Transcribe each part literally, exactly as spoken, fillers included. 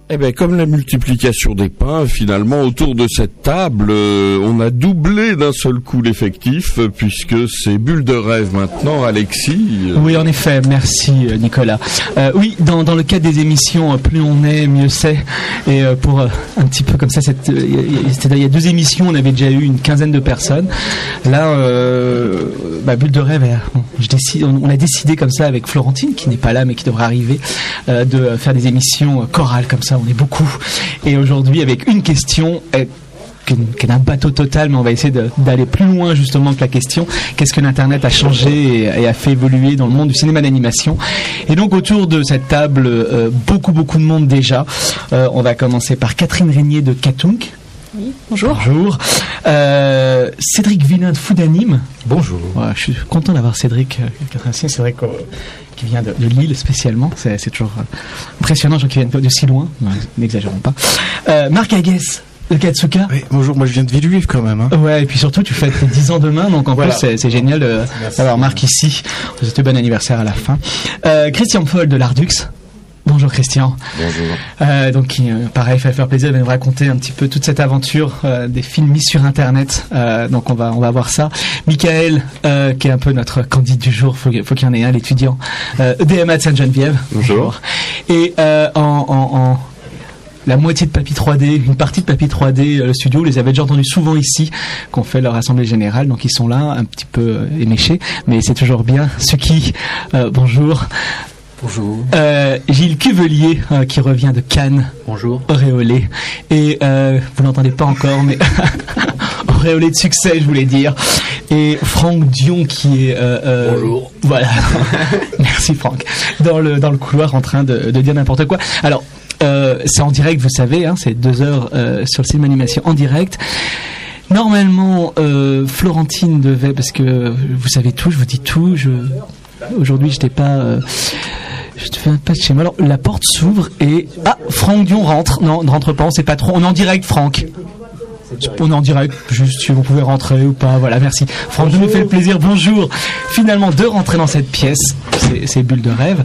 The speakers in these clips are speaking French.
Eh ben, comme la multiplication des pains, finalement, autour de cette table, euh, on a doublé d'un seul coup l'effectif, euh, puisque c'est Bulle de rêve maintenant, Alexis. Euh... Oui, en effet, merci Nicolas. Euh, oui, dans, dans le cadre des émissions, plus on est, mieux c'est. Et euh, pour euh, un petit peu comme ça, cette, euh, il y a deux émissions, on avait déjà eu une quinzaine de personnes. Là, euh, bah, Bulle de rêve, bon, je décide, on, on a décidé comme ça avec Florentine, qui n'est pas là, mais qui devrait arriver, euh, de faire des émissions chorales comme ça. On est beaucoup. Et aujourd'hui, avec une question, euh, qui est un bateau total, mais on va essayer de, d'aller plus loin justement que la question. Qu'est-ce que l'Internet a changé et, et a fait évoluer dans le monde du cinéma d'animation? Et donc autour de cette table, euh, beaucoup beaucoup de monde déjà. Euh, on va commencer par Catherine Régnier de Catunk. Oui, bonjour. Bonjour. Euh, Cédric Villain de Foudanime. Bonjour. Ouais, je suis content d'avoir Cédric. Euh, Catherine, c'est vrai que qui vient de, de Lille spécialement, c'est, c'est toujours euh, impressionnant, gens qui viennent de si loin, ouais, n'exagérons pas. Euh, Marc Aguès de Katsuka. Oui, bonjour, moi je viens de Villejuif quand même. Hein. Ouais, et puis surtout tu fêtes tes dix ans demain, donc en voilà. plus c'est, c'est génial de, d'avoir Marc ici. C'était bon anniversaire à la fin. Euh, Christian Foll de l'Ardux. Bonjour Christian. Bonjour. Euh, donc euh, pareil, ça va faire plaisir de nous raconter un petit peu toute cette aventure euh, des films mis sur Internet. Euh, donc on va on va voir ça. Michael, euh, qui est un peu notre candidat du jour, faut faut qu'il y en ait un, l'étudiant. Euh, E D M A de Sainte-Geneviève. Bonjour. Bonjour. Et euh, en, en, en la moitié de Papy trois D, une partie de Papy trois D, euh, le studio, vous les avez déjà entendus souvent ici, qu'on fait leur assemblée générale, donc ils sont là, un petit peu euh, éméchés, mais c'est toujours bien. Suki, euh, bonjour. Bonjour. Euh, Gilles Cuvelier, euh, qui revient de Cannes. Bonjour. Auréolé. Et euh, vous l'entendez pas encore, mais auréolé de succès, je voulais dire. Et Franck Dion, qui est... Euh, euh, Bonjour. Voilà. Merci Franck. Dans le, dans le couloir, en train de, de dire n'importe quoi. Alors, euh, c'est en direct, vous savez, hein, c'est deux heures euh, sur le cinéma animation en direct. Normalement, euh, Florentine devait, parce que vous savez tout, je vous dis tout, je... Aujourd'hui, j'étais pas... Euh, je te fais un pas de chez moi. Alors, la porte s'ouvre et... Ah, Franck Dion rentre. Non, ne rentre pas, on sait pas trop. On est en direct, Franck. On est en direct, juste si vous pouvez rentrer ou pas. Voilà, merci. Franck Dion nous fait le plaisir. Bonjour. Finalement, de rentrer dans cette pièce. C'est, c'est Bulle de rêve.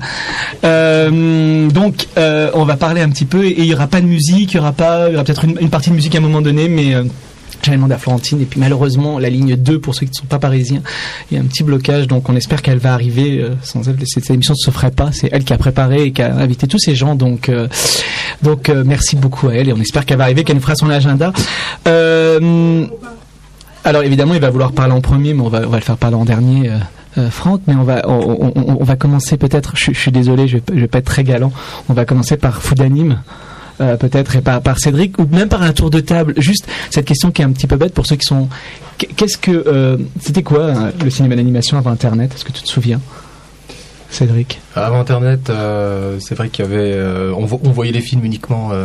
Euh, donc, euh, on va parler un petit peu. Et il y aura pas de musique, il y aura pas... Il y aura peut-être une, une partie de musique à un moment donné, mais... Euh, J'avais demandé à Florentine, et puis malheureusement la ligne deux, pour ceux qui ne sont pas parisiens, il y a un petit blocage, donc on espère qu'elle va arriver. Euh, sans elle, cette émission ne se ferait pas. C'est elle qui a préparé et qui a invité tous ces gens, donc euh, donc euh, merci beaucoup à elle, et on espère qu'elle va arriver, qu'elle nous fera son agenda. Euh, alors évidemment il va vouloir parler en premier, mais on va, on va le faire parler en dernier, euh, euh, Franck, mais on va on, on, on va commencer peut-être, je, je suis désolé, je vais, je vais pas être très galant, on va commencer par Foudanime. Euh, peut-être, et par, par Cédric, ou même par un tour de table. Juste cette question qui est un petit peu bête pour ceux qui sont... Qu'est-ce que... Euh, c'était quoi euh, le cinéma d'animation avant Internet? Est-ce que tu te souviens, Cédric? Avant Internet, euh, c'est vrai qu'il y avait... Euh, on, vo- on voyait les films uniquement... Euh,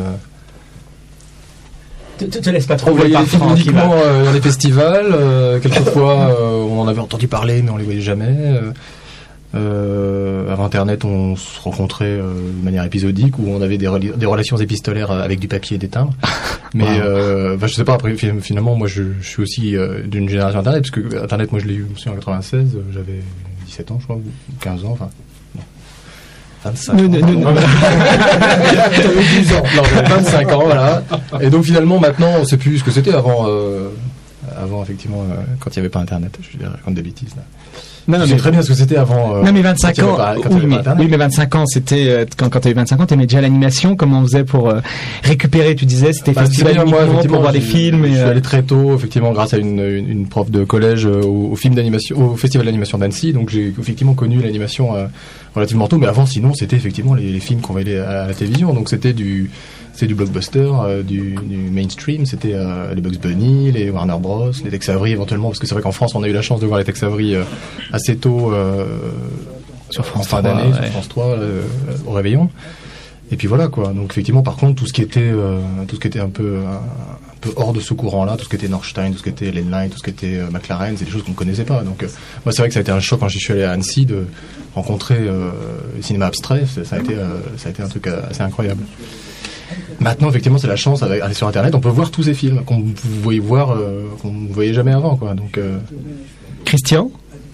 te, te, te laisse pas trop... On voyait les films uniquement euh, dans les festivals. Euh, quelquefois, euh, on en avait entendu parler, mais on les voyait jamais. Euh, Euh, avant Internet, on se rencontrait euh, de manière épisodique, où on avait des, rela- des relations épistolaires avec du papier et des timbres. Mais wow. euh, je sais pas. Après, finalement, moi, je, je suis aussi euh, d'une génération Internet, parce que Internet, moi, je l'ai eu aussi en quatre-vingt-seize. Euh, j'avais dix-sept ans, je crois, ou quinze ans. Enfin, non. vingt-cinq ans. Non, non, non. J'avais dix ans. Non, j'avais vingt-cinq ans, voilà. Et donc, finalement, maintenant, on sait plus ce que c'était avant. Euh, avant, effectivement, euh, quand il n'y avait pas Internet. Je vais raconter des bêtises là. Non, non, je sais très bien ce que c'était avant. Euh, non, mais vingt-cinq ans. Pas, oui, mais, oui, mais vingt-cinq ans, c'était euh, quand, quand tu as eu vingt-cinq ans, tu aimais déjà l'animation. Comment on faisait pour euh, récupérer? Tu disais, c'était bah, festival uniquement moi, pour voir des films. Et, je suis euh... allé très tôt, effectivement, grâce à une, une, une prof de collège euh, au, au film d'animation, au festival d'animation d'Annecy. Donc j'ai effectivement connu l'animation euh, relativement tôt. Mais avant, sinon, c'était effectivement les, les films qu'on voyait à, à la télévision. Donc c'était du c'est du blockbuster, euh, du, du mainstream, c'était euh, les Bugs Bunny, les Warner Bros, les Tex Avery éventuellement, parce que c'est vrai qu'en France on a eu la chance de voir les Tex Avery euh, assez tôt euh, sur France en fin trois, d'année, ouais. sur France trois euh, au réveillon. Et puis voilà quoi. Donc effectivement, par contre, tout ce qui était euh, tout ce qui était un peu un, un peu hors de ce courant-là, tout ce qui était Norstein, tout ce qui était Lenline, tout ce qui était euh, McLaren, c'est des choses qu'on ne connaissait pas. Donc euh, moi c'est vrai que ça a été un choc quand je suis allé à Annecy de rencontrer euh, le cinéma abstrait. Ça a été euh, ça a été un truc assez incroyable. Maintenant, effectivement, c'est la chance avec, aller sur Internet, on peut voir tous ces films qu'on vous voyez voir, euh, qu'on ne voyait jamais avant, quoi. Donc, euh... Christian,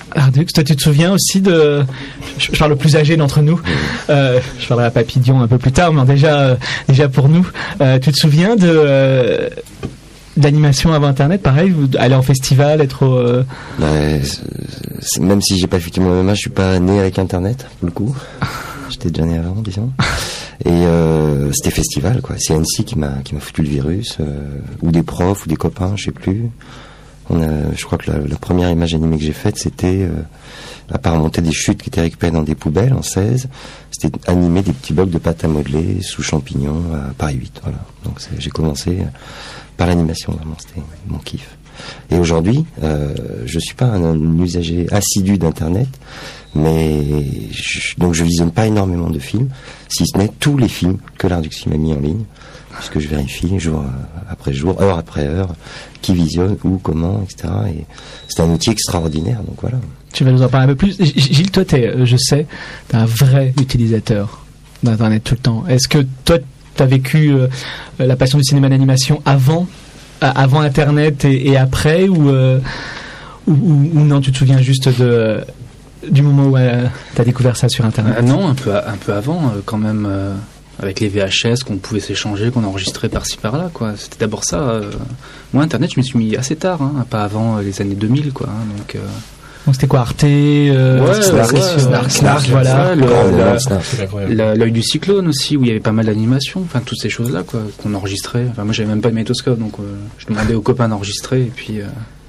Ardux, toi tu te souviens aussi de... Je, je parle le plus âgé d'entre nous. Euh, je parlerai à Papy Dion un peu plus tard, mais déjà, euh, déjà pour nous. Euh, tu te souviens de... Euh, d'animation avant Internet, pareil, aller en festival, être au... Euh... Ouais, c'est, même si j'ai pas effectivement le même âge, je suis pas né avec Internet, pour le coup. J'étais déjà né avant, disons. Et euh, c'était festival, quoi. C'est Annecy qui m'a qui m'a foutu le virus, euh, ou des profs, ou des copains, je sais plus. On a, je crois que la, la première image animée que j'ai faite, c'était, euh, à part monter des chutes qui étaient récupérées dans des poubelles en seize, c'était animer des petits blocs de pâte à modeler sous champignons à Paris huit, voilà. Donc c'est, j'ai commencé par l'animation, vraiment, c'était mon kiff. Et aujourd'hui, euh, je suis pas un, un usager assidu d'Internet, mais je, donc je visionne pas énormément de films, si ce n'est tous les films que l'Ardux m'a mis en ligne, puisque je vérifie jour après jour, heure après heure, qui visionne, où, comment, et cetera. Et c'est un outil extraordinaire, donc voilà. Tu vas nous en parler un peu plus. Gilles, toi, t'es, je sais, t'es un vrai utilisateur d'Internet tout le temps. Est-ce que toi, t'as vécu euh, la passion du cinéma d'animation avant, avant Internet et, et après, ou, euh, ou, ou, ou non, tu te souviens juste de, du moment où euh, t'as découvert ça sur Internet? euh, Non, un peu, un peu avant, euh, quand même. Euh... avec les V H S qu'on pouvait s'échanger, qu'on enregistrait par-ci par-là, quoi. C'était d'abord ça. Euh... Moi, Internet, je m'y suis mis assez tard, hein, pas avant les années deux mille, quoi. Hein, donc, euh... donc c'était quoi, Arte, euh, ouais, Snark, ouais, Snark, Snark, Snark, voilà. Ouais, le, oh, la, la, la, l'œil du cyclone aussi, où il y avait pas mal d'animations, enfin toutes ces choses-là, quoi, qu'on enregistrait. Enfin, moi, j'avais même pas de magnétoscope, donc euh, je demandais aux copains d'enregistrer, et puis. Euh...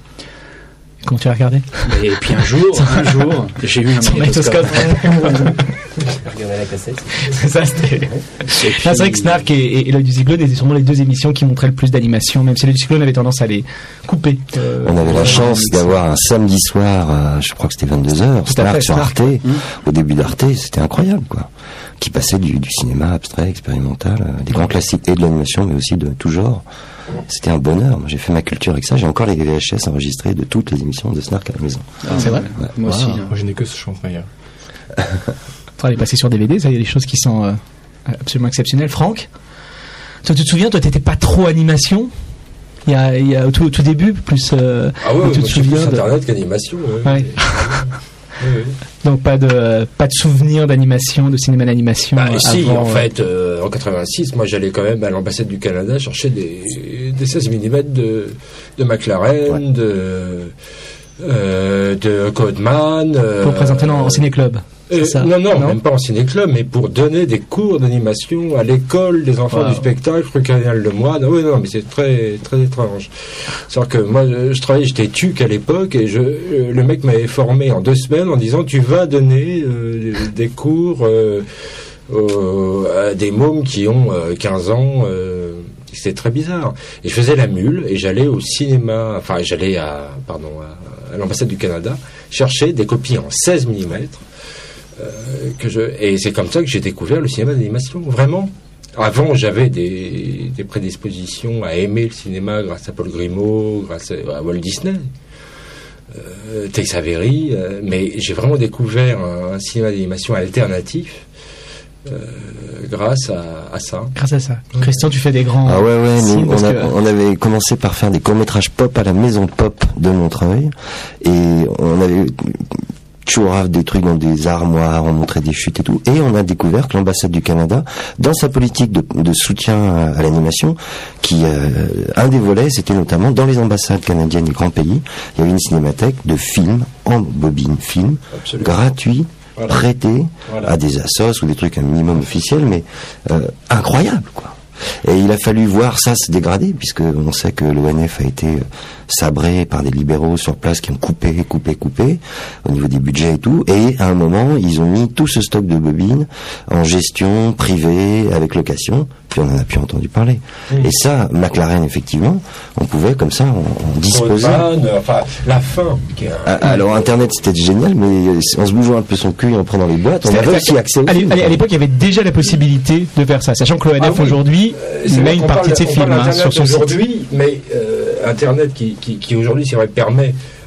Comment tu l'as regardé? Et puis un jour, un jour, j'ai eu un magnétoscope. Regarder la cassette. C'est ça, c'était. Puis... c'est vrai que Snark et, et, et l'œil du cyclone étaient sûrement les deux émissions qui montraient le plus d'animation, même si l'œil du cyclone avait tendance à les couper. Euh, On avait la chance d'avoir un samedi soir, à, je crois que c'était vingt-deux heures, Snark sur Arte. Mmh. Au début d'Arte, c'était incroyable, quoi. Qui passait du, du cinéma abstrait, expérimental, euh, des grands classiques et de l'animation, mais aussi de tout genre. C'était un bonheur. Moi, j'ai fait ma culture avec ça. J'ai encore les V H S enregistrés de toutes les émissions de Snark à la maison. Ah, c'est vrai? Ouais. Moi wow. aussi. Hein. Moi, je n'ai que ce champagne. Faudra les passer sur D V D. Ça, il y a des choses qui sont euh, absolument exceptionnelles. Franck, toi, tu te souviens, toi, t'étais pas trop animation. Il y a, il y a au tout, au tout début, plus. Euh, ah ouais, tu te souviens de... Internet qu'animation. Ouais. Ouais. Oui, oui. Donc pas de pas de souvenirs d'animation, de cinéma d'animation. Bah, si, avant, en euh... fait, euh, en quatre-vingt-six, moi j'allais quand même à l'ambassade du Canada chercher des, des seize millimètres de, de McLaren, ouais. de euh, de Codeman. Euh, pour présenter dans, en ciné-club. Euh, ça. Non, non, non, même pas en ciné-club, mais pour donner des cours d'animation à l'école des enfants wow. du spectacle, rue Cardinal Lemoine. Oui, non, mais c'est très, très étrange. C'est-à-dire que moi, je, je travaillais, j'étais tuc à l'époque, et je, le mec m'avait formé en deux semaines en disant, tu vas donner euh, des cours euh, euh, à des mômes qui ont euh, quinze ans. Euh, c'était très bizarre. Et je faisais la mule, et j'allais au cinéma, enfin, j'allais à, pardon, à, à l'ambassade du Canada, chercher des copies en seize millimètres. Euh, que je, et c'est comme ça que j'ai découvert le cinéma d'animation, vraiment. Avant, j'avais des, des prédispositions à aimer le cinéma grâce à Paul Grimaud, grâce à, à Walt Disney, euh, Tex Avery, euh, mais j'ai vraiment découvert un, un cinéma d'animation alternatif euh, grâce à, à ça. Grâce à ça. Ouais. Christian, tu fais des grands... Ah ouais, ouais, nous, on, a, que... on avait commencé par faire des courts-métrages pop à la Maison Pop de Montreuil, et on avait... toujours des trucs dans des armoires, on montrait des chutes et tout, et on a découvert que l'ambassade du Canada, dans sa politique de, de soutien à, à l'animation, qui euh, un des volets, c'était notamment dans les ambassades canadiennes des grands pays, il y avait une cinémathèque de films en bobine film, absolument, gratuit, voilà, prêté voilà, à des assos ou des trucs un minimum officiels, mais euh, incroyable, quoi. Et il a fallu voir ça se dégrader, puisque on sait que l'O N F a été sabré par des libéraux sur place qui ont coupé, coupé, coupé au niveau des budgets et tout. Et à un moment, ils ont mis tout ce stock de bobines en gestion privée avec location. Puis on en a plus entendu parler. Mmh. Et ça, McLaren, effectivement, on pouvait comme ça en, en disposer. Man, enfin, la fin. Ah, alors Internet, c'était génial, mais en se bougeant un peu son cul et en prenant les boîtes, on avait aussi accès. À l'époque, il y avait déjà la possibilité de faire ça, sachant que l'O N F ah, oui. aujourd'hui euh, met une partie de ses films hein, sur son aujourd'hui, site. Mais euh, Internet qui, qui, qui aujourd'hui, c'est vrai, permet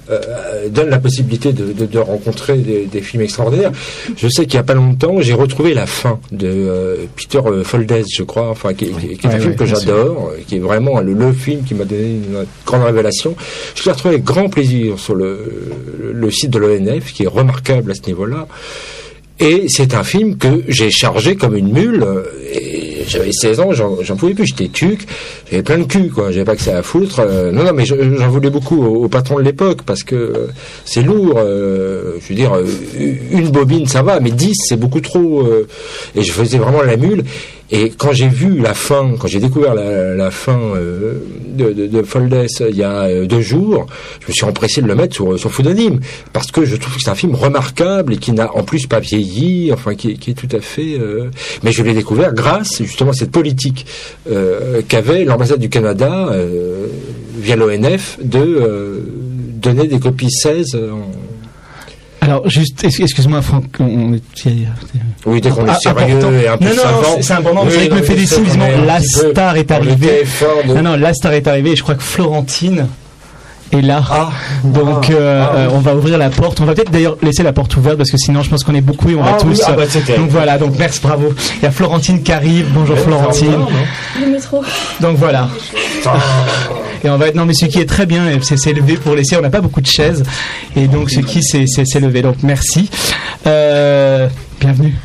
euh, donne la possibilité de, de, de rencontrer des, des films extraordinaires. Je sais qu'il y a pas longtemps, j'ai retrouvé la fin de euh, Peter Foldès, je crois, enfin qui, qui, qui est un ouais, film ouais, que j'adore, sûr. Qui est vraiment le, le film qui m'a donné une grande révélation. Je l'ai retrouvé avec grand plaisir sur le, le site de l'O N F, qui est remarquable à ce niveau-là. Et c'est un film que j'ai chargé comme une mule. Et j'avais seize ans, j'en, j'en pouvais plus, j'étais tuc, j'avais plein de cul, quoi. J'avais pas accès à foutre. Euh, non, non, mais je, j'en voulais beaucoup au, au patron de l'époque parce que euh, c'est lourd. Euh, je veux dire, euh, une bobine ça va, mais dix c'est beaucoup trop. Euh, et je faisais vraiment la mule. Et quand j'ai vu la fin, quand j'ai découvert la, la fin euh, de, de, de Foldès il y a euh, deux jours, je me suis empressé de le mettre sur, sur Foodanim, parce que je trouve que c'est un film remarquable et qui n'a en plus pas vieilli, enfin qui, qui est tout à fait... Euh... Mais je l'ai découvert grâce justement à cette politique euh, qu'avait l'ambassade du Canada, euh, via l'O N F, de euh, donner des copies seize en... Alors, juste, excuse-moi, Franck, on est... Oui, dès qu'on est ah, sérieux important. et un peu non, savant. Non, c'est important, vous oui, me fait des signes, visiblement, la star est arrivée. De... Non, non, la star est arrivée, et je crois que Florentine est là. Ah, donc, ah, euh, ah, oui. on va ouvrir la porte. On va peut-être d'ailleurs laisser la porte ouverte, parce que sinon, je pense qu'on est beaucoup et on va ah, tous... Oui, ah, bah, donc voilà, donc merci, bravo. Il y a Florentine qui arrive. Bonjour, ouais, Florentine. Le métro. Donc voilà. Et on va être, non mais ce qui est très bien, c'est s'est levé pour laisser, on n'a pas beaucoup de chaises, et donc ce qui s'est, s'est, s'est levé, donc merci. Euh, bienvenue.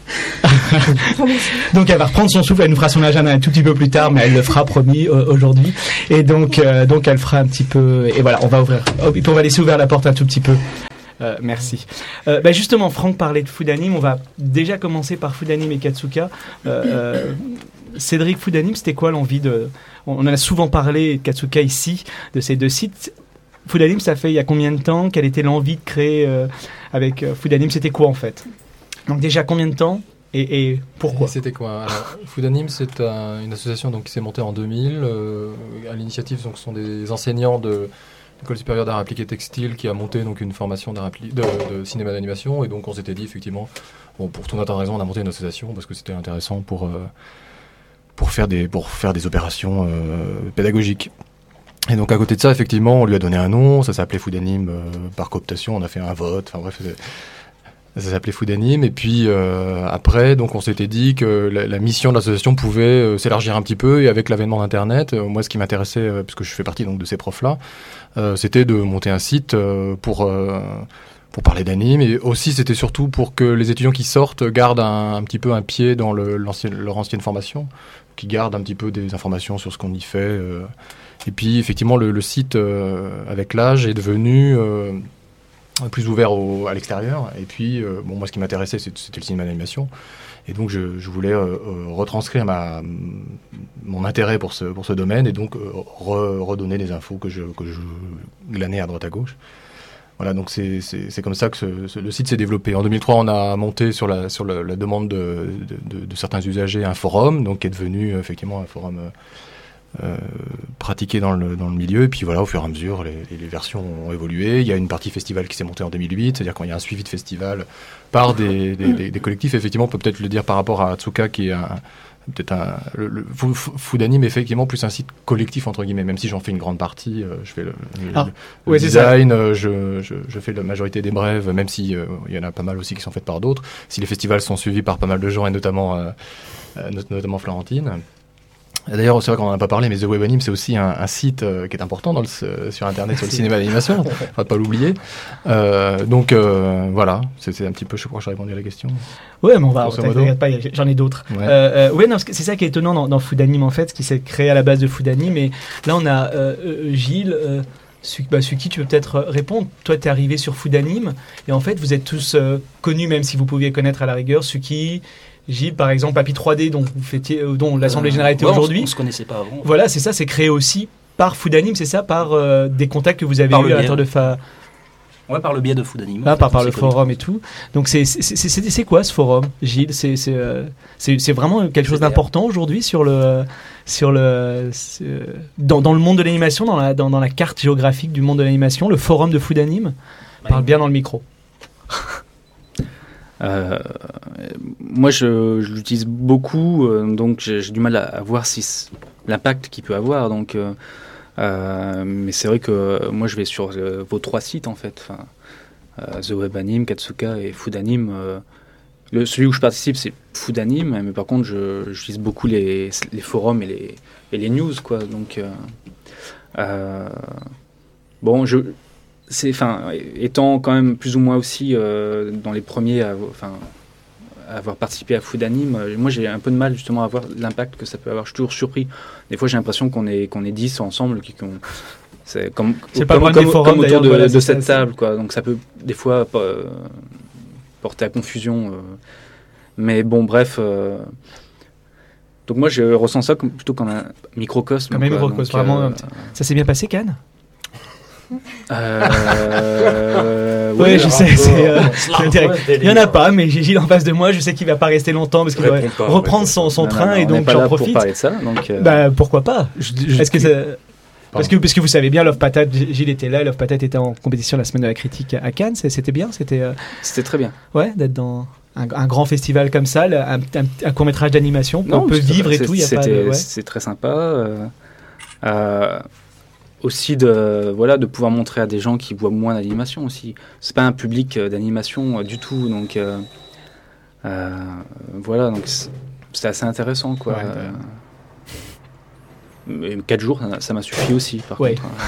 Donc elle va reprendre son souffle, elle nous fera son agenda un tout petit peu plus tard, mais elle le fera promis euh, aujourd'hui, et donc, euh, donc elle fera un petit peu, et voilà, on va ouvrir, oh, on va laisser ouvrir la porte un tout petit peu. Euh, merci. Euh, bah justement, Franck parlait de Foodanim, on va déjà commencer par Foodanim et Katsuka. Euh, euh, Cédric, Foodanim, c'était quoi l'envie de... On en a souvent parlé, Katsuka ici, de ces deux sites. Foodanim, ça fait il y a combien de temps? Quelle était l'envie de créer euh, avec euh, Foodanim? C'était quoi en fait? Donc déjà combien de temps et, et pourquoi? Et c'était quoi? Alors, Foodanim, c'est un, une association donc, qui s'est montée en deux mille. Euh, à l'initiative, donc, ce sont des enseignants de l'École supérieure d'art appliqué textile qui a monté donc, une formation d'art appli- de, de cinéma d'animation. Et donc on s'était dit effectivement, bon, pour tout un tas de raisons, on a monté une association parce que c'était intéressant pour... Euh, pour faire des pour faire des opérations euh, pédagogiques. Et donc à côté de ça, effectivement, on lui a donné un nom, ça s'appelait Foodanim euh, par cooptation, on a fait un vote, enfin bref, ça s'appelait Foodanim. Et puis euh, après, donc on s'était dit que la, la mission de l'association pouvait euh, s'élargir un petit peu, et avec l'avènement d'Internet, euh, moi ce qui m'intéressait, euh, puisque je fais partie donc de ces profs-là, euh, c'était de monter un site euh, pour euh, pour parler d'anime, et aussi c'était surtout pour que les étudiants qui sortent gardent un, un petit peu un pied dans le, l'ancienne, leur ancienne formation, qui gardent un petit peu des informations sur ce qu'on y fait. Euh. Et puis effectivement le, le site euh, avec l'âge est devenu euh, plus ouvert au, à l'extérieur. Et puis euh, bon, moi ce qui m'intéressait c'était, c'était le cinéma d'animation, et donc je, je voulais euh, retranscrire ma, mon intérêt pour ce, pour ce domaine, et donc euh, re, redonner des infos que je, que je glanais à droite à gauche. Voilà, donc c'est, c'est, c'est comme ça que ce, ce, le site s'est développé. En deux mille trois, on a monté sur la, sur la, la demande de, de, de, de certains usagers un forum, donc qui est devenu effectivement un forum euh, pratiqué dans le, dans le milieu. Et puis voilà, au fur et à mesure, les, les versions ont évolué. Il y a une partie festival qui s'est montée en deux mille huit, c'est-à-dire quand il y a un suivi de festival par des, des, des, des collectifs. Effectivement, on peut peut-être le dire par rapport à Atsuka, qui est un... peut-être un le, le Foodanim est effectivement plus un site collectif entre guillemets, même si j'en fais une grande partie, euh, je fais le, le, ah, le ouais, design, euh, je, je, je fais la majorité des brèves, même si euh, il y en a pas mal aussi qui sont faites par d'autres. Si les festivals sont suivis par pas mal de gens, et notamment euh, euh, notamment Florentine. D'ailleurs, c'est vrai qu'on n'en a pas parlé, mais The Web Anime, c'est aussi un, un site euh, qui est important dans le, sur Internet, sur le cinéma d'animation. Faut pas l'oublier. Euh, donc euh, voilà, c'est, c'est un petit peu, je crois que j'ai répondu à la question. Ouais, mais on va, t'inquiète pas, j'en ai d'autres. Ouais, euh, euh, ouais non, c'est ça qui est étonnant dans, dans Foodanim en fait, ce qui s'est créé à la base de Foodanim. Et là, on a euh, Gilles. Euh, Bah, Suki, tu peux peut-être répondre. Toi, tu es arrivé sur Foodanim, et en fait, vous êtes tous euh, connus, même si vous pouviez connaître à la rigueur. Suki, Gilles, par exemple, Papy trois D, dont, vous fêtiez, euh, dont l'Assemblée Générale était ouais, aujourd'hui. On, on se connaissait pas avant. Voilà, c'est ça, c'est créé aussi par Foodanim, c'est ça, par euh, des contacts que vous avez eus à l'intérieur de Fa... Ouais, par le biais de Foodanim. Ah, par, par le forum et tout. Donc, c'est, c'est, c'est, c'est, c'est quoi ce forum, Gilles? C'est, c'est, euh, c'est, c'est vraiment quelque chose d'important aujourd'hui sur le, sur le, dans, dans le monde de l'animation, dans la, dans, dans la carte géographique du monde de l'animation, le forum de Foodanim. Ouais. Parle bien dans le micro. Euh, moi, je, je l'utilise beaucoup, euh, donc j'ai, j'ai du mal à, à voir si l'impact qu'il peut avoir. Donc, euh, Euh, mais c'est vrai que euh, moi je vais sur euh, vos trois sites en fait, enfin, euh, The Web Anime, Katsuka et Food Anime. Euh, le, celui où je participe c'est Food Anime, mais par contre je, je lis beaucoup les, les forums et les, et les news quoi. Donc euh, euh, bon, je, c'est, enfin, étant quand même plus ou moins aussi euh, dans les premiers, à, enfin, à avoir participé à Food Anime, moi j'ai un peu de mal justement à voir l'impact que ça peut avoir. Je suis toujours surpris. Des fois j'ai l'impression qu'on est qu'on est dix ensemble, qui qu'on c'est comme c'est comme, pas comme, forums, comme autour de, voilà, de cette ça, table quoi. Donc ça peut des fois euh, porter à confusion. Euh, mais bon bref. Euh, donc moi je ressens ça comme, plutôt comme un microcosme. Comme un microcosme, vraiment. Euh, ça s'est bien passé, Cannes? Euh... oui, oui, je sais, c'est, euh, c'est il y en a pas, mais j'ai Gilles en face de moi, je sais qu'il va pas rester longtemps parce qu'il va reprendre son, son non, train non, non, et donc j'en profite. Pour parler de ça, donc euh... bah pourquoi pas. Je, je, Est-ce que ça... Parce que, parce que vous savez bien, Love Patate, Gilles était là, Love Patate était en compétition la semaine de la critique à Cannes, c'était bien, c'était. Euh... C'était très bien. Ouais, d'être dans un, un grand festival comme ça, un, un, un court métrage d'animation qu'on peut vivre et tout, il y a pas de. Ouais. C'est très sympa. Euh, euh, aussi de voilà de pouvoir montrer à des gens qui voient moins d'animation aussi. C'est pas un public d'animation euh, du tout, donc euh, euh, voilà, donc c'est assez intéressant quoi. Ouais, euh, mais quatre jours, ça, ça m'a suffi aussi par ouais. contre.